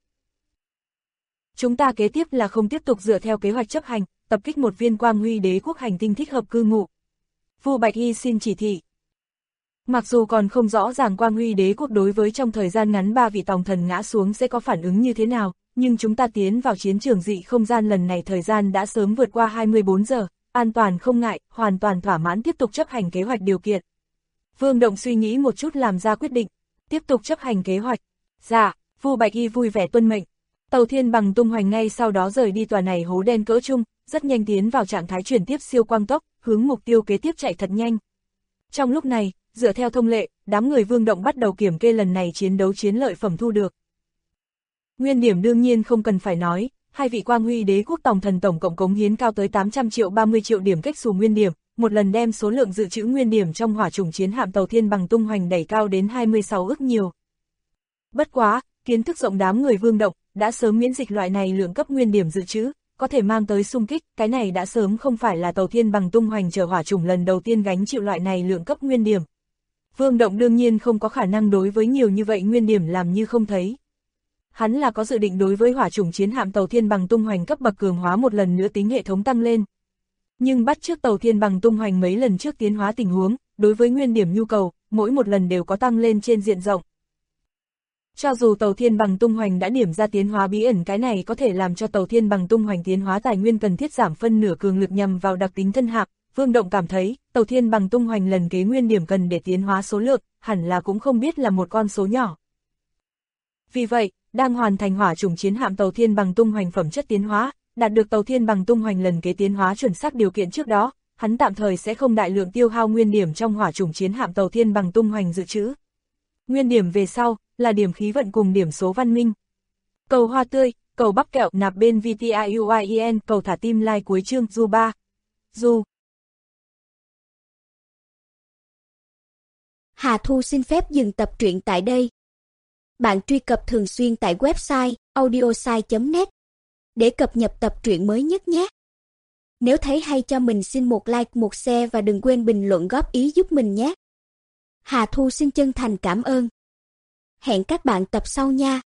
Chúng ta kế tiếp là không tiếp tục dựa theo kế hoạch chấp hành, tập kích một viên quang huy đế quốc hành tinh thích hợp cư ngụ. Vu Bạch Y xin chỉ thị. Mặc dù còn không rõ ràng quang huy đế quốc đối với trong thời gian ngắn 3 vị tổng thần ngã xuống sẽ có phản ứng như thế nào, nhưng chúng ta tiến vào chiến trường dị không gian lần này thời gian đã sớm vượt qua 24 giờ, an toàn không ngại, hoàn toàn thỏa mãn tiếp tục chấp hành kế hoạch điều kiện. Vương Động suy nghĩ một chút làm ra quyết định, tiếp tục chấp hành kế hoạch. Dạ, Vu Bạch Y vui vẻ tuân mệnh. Tàu Thiên Bằng tung hoành ngay sau đó rời đi tòa này hố đen cỡ trung, rất nhanh tiến vào trạng thái chuyển tiếp siêu quang tốc, hướng mục tiêu kế tiếp chạy thật nhanh. Trong lúc này, dựa theo thông lệ, đám người Vương Động bắt đầu kiểm kê lần này chiến đấu chiến lợi phẩm thu được. Nguyên điểm đương nhiên không cần phải nói, hai vị Quang Huy Đế quốc Tòng Thần tổng cộng cống hiến cao tới 800 triệu 30 triệu điểm cách xù nguyên điểm, một lần đem số lượng dự trữ nguyên điểm trong hỏa chủng chiến hạm Tàu Thiên Bằng tung hoành đẩy cao đến 26 ức nhiều. Bất quá, kiến thức rộng đám người Vương Động đã sớm miễn dịch loại này lượng cấp nguyên điểm dự trữ, có thể mang tới xung kích, cái này đã sớm không phải là Tàu Thiên Bằng tung hoành chở hỏa chủng lần đầu tiên gánh chịu loại này lượng cấp nguyên điểm. Vương Động đương nhiên không có khả năng đối với nhiều như vậy nguyên điểm làm như không thấy. Hắn là có dự định đối với hỏa chủng chiến hạm Tàu Thiên Bằng tung hoành cấp bậc cường hóa một lần nữa tính hệ thống tăng lên. Nhưng bắt trước Tàu Thiên Bằng tung hoành mấy lần trước tiến hóa tình huống, đối với nguyên điểm nhu cầu, mỗi một lần đều có tăng lên trên diện rộng. Cho dù Tàu Thiên Bằng tung hoành đã điểm ra tiến hóa bí ẩn, cái này có thể làm cho Tàu Thiên Bằng tung hoành tiến hóa tài nguyên cần thiết giảm phân nửa cường lực nhằm vào đặc tính thân hạm. Vương Động cảm thấy, Tàu Thiên Bằng tung hoành lần kế nguyên điểm cần để tiến hóa số lượng, hẳn là cũng không biết là một con số nhỏ. Vì vậy, đang hoàn thành hỏa chủng chiến hạm Tàu Thiên Bằng tung hoành phẩm chất tiến hóa, đạt được Tàu Thiên Bằng tung hoành lần kế tiến hóa chuẩn xác điều kiện trước đó, hắn tạm thời sẽ không đại lượng tiêu hao nguyên điểm trong hỏa chủng chiến hạm Tàu Thiên Bằng tung hoành dự trữ. Nguyên điểm về sau, là điểm khí vận cùng điểm số văn minh. Cầu hoa tươi, cầu bắp kẹo nạp bên VTIUIEN, cầu thả tim like cuối chương Du 3. Du. Hà Thu xin phép dừng tập truyện tại đây. Bạn truy cập thường xuyên tại website audiosai.net để cập nhật tập truyện mới nhất nhé. Nếu thấy hay cho mình xin một like, một share và đừng quên bình luận góp ý giúp mình nhé. Hà Thu xin chân thành cảm ơn. Hẹn các bạn tập sau nha.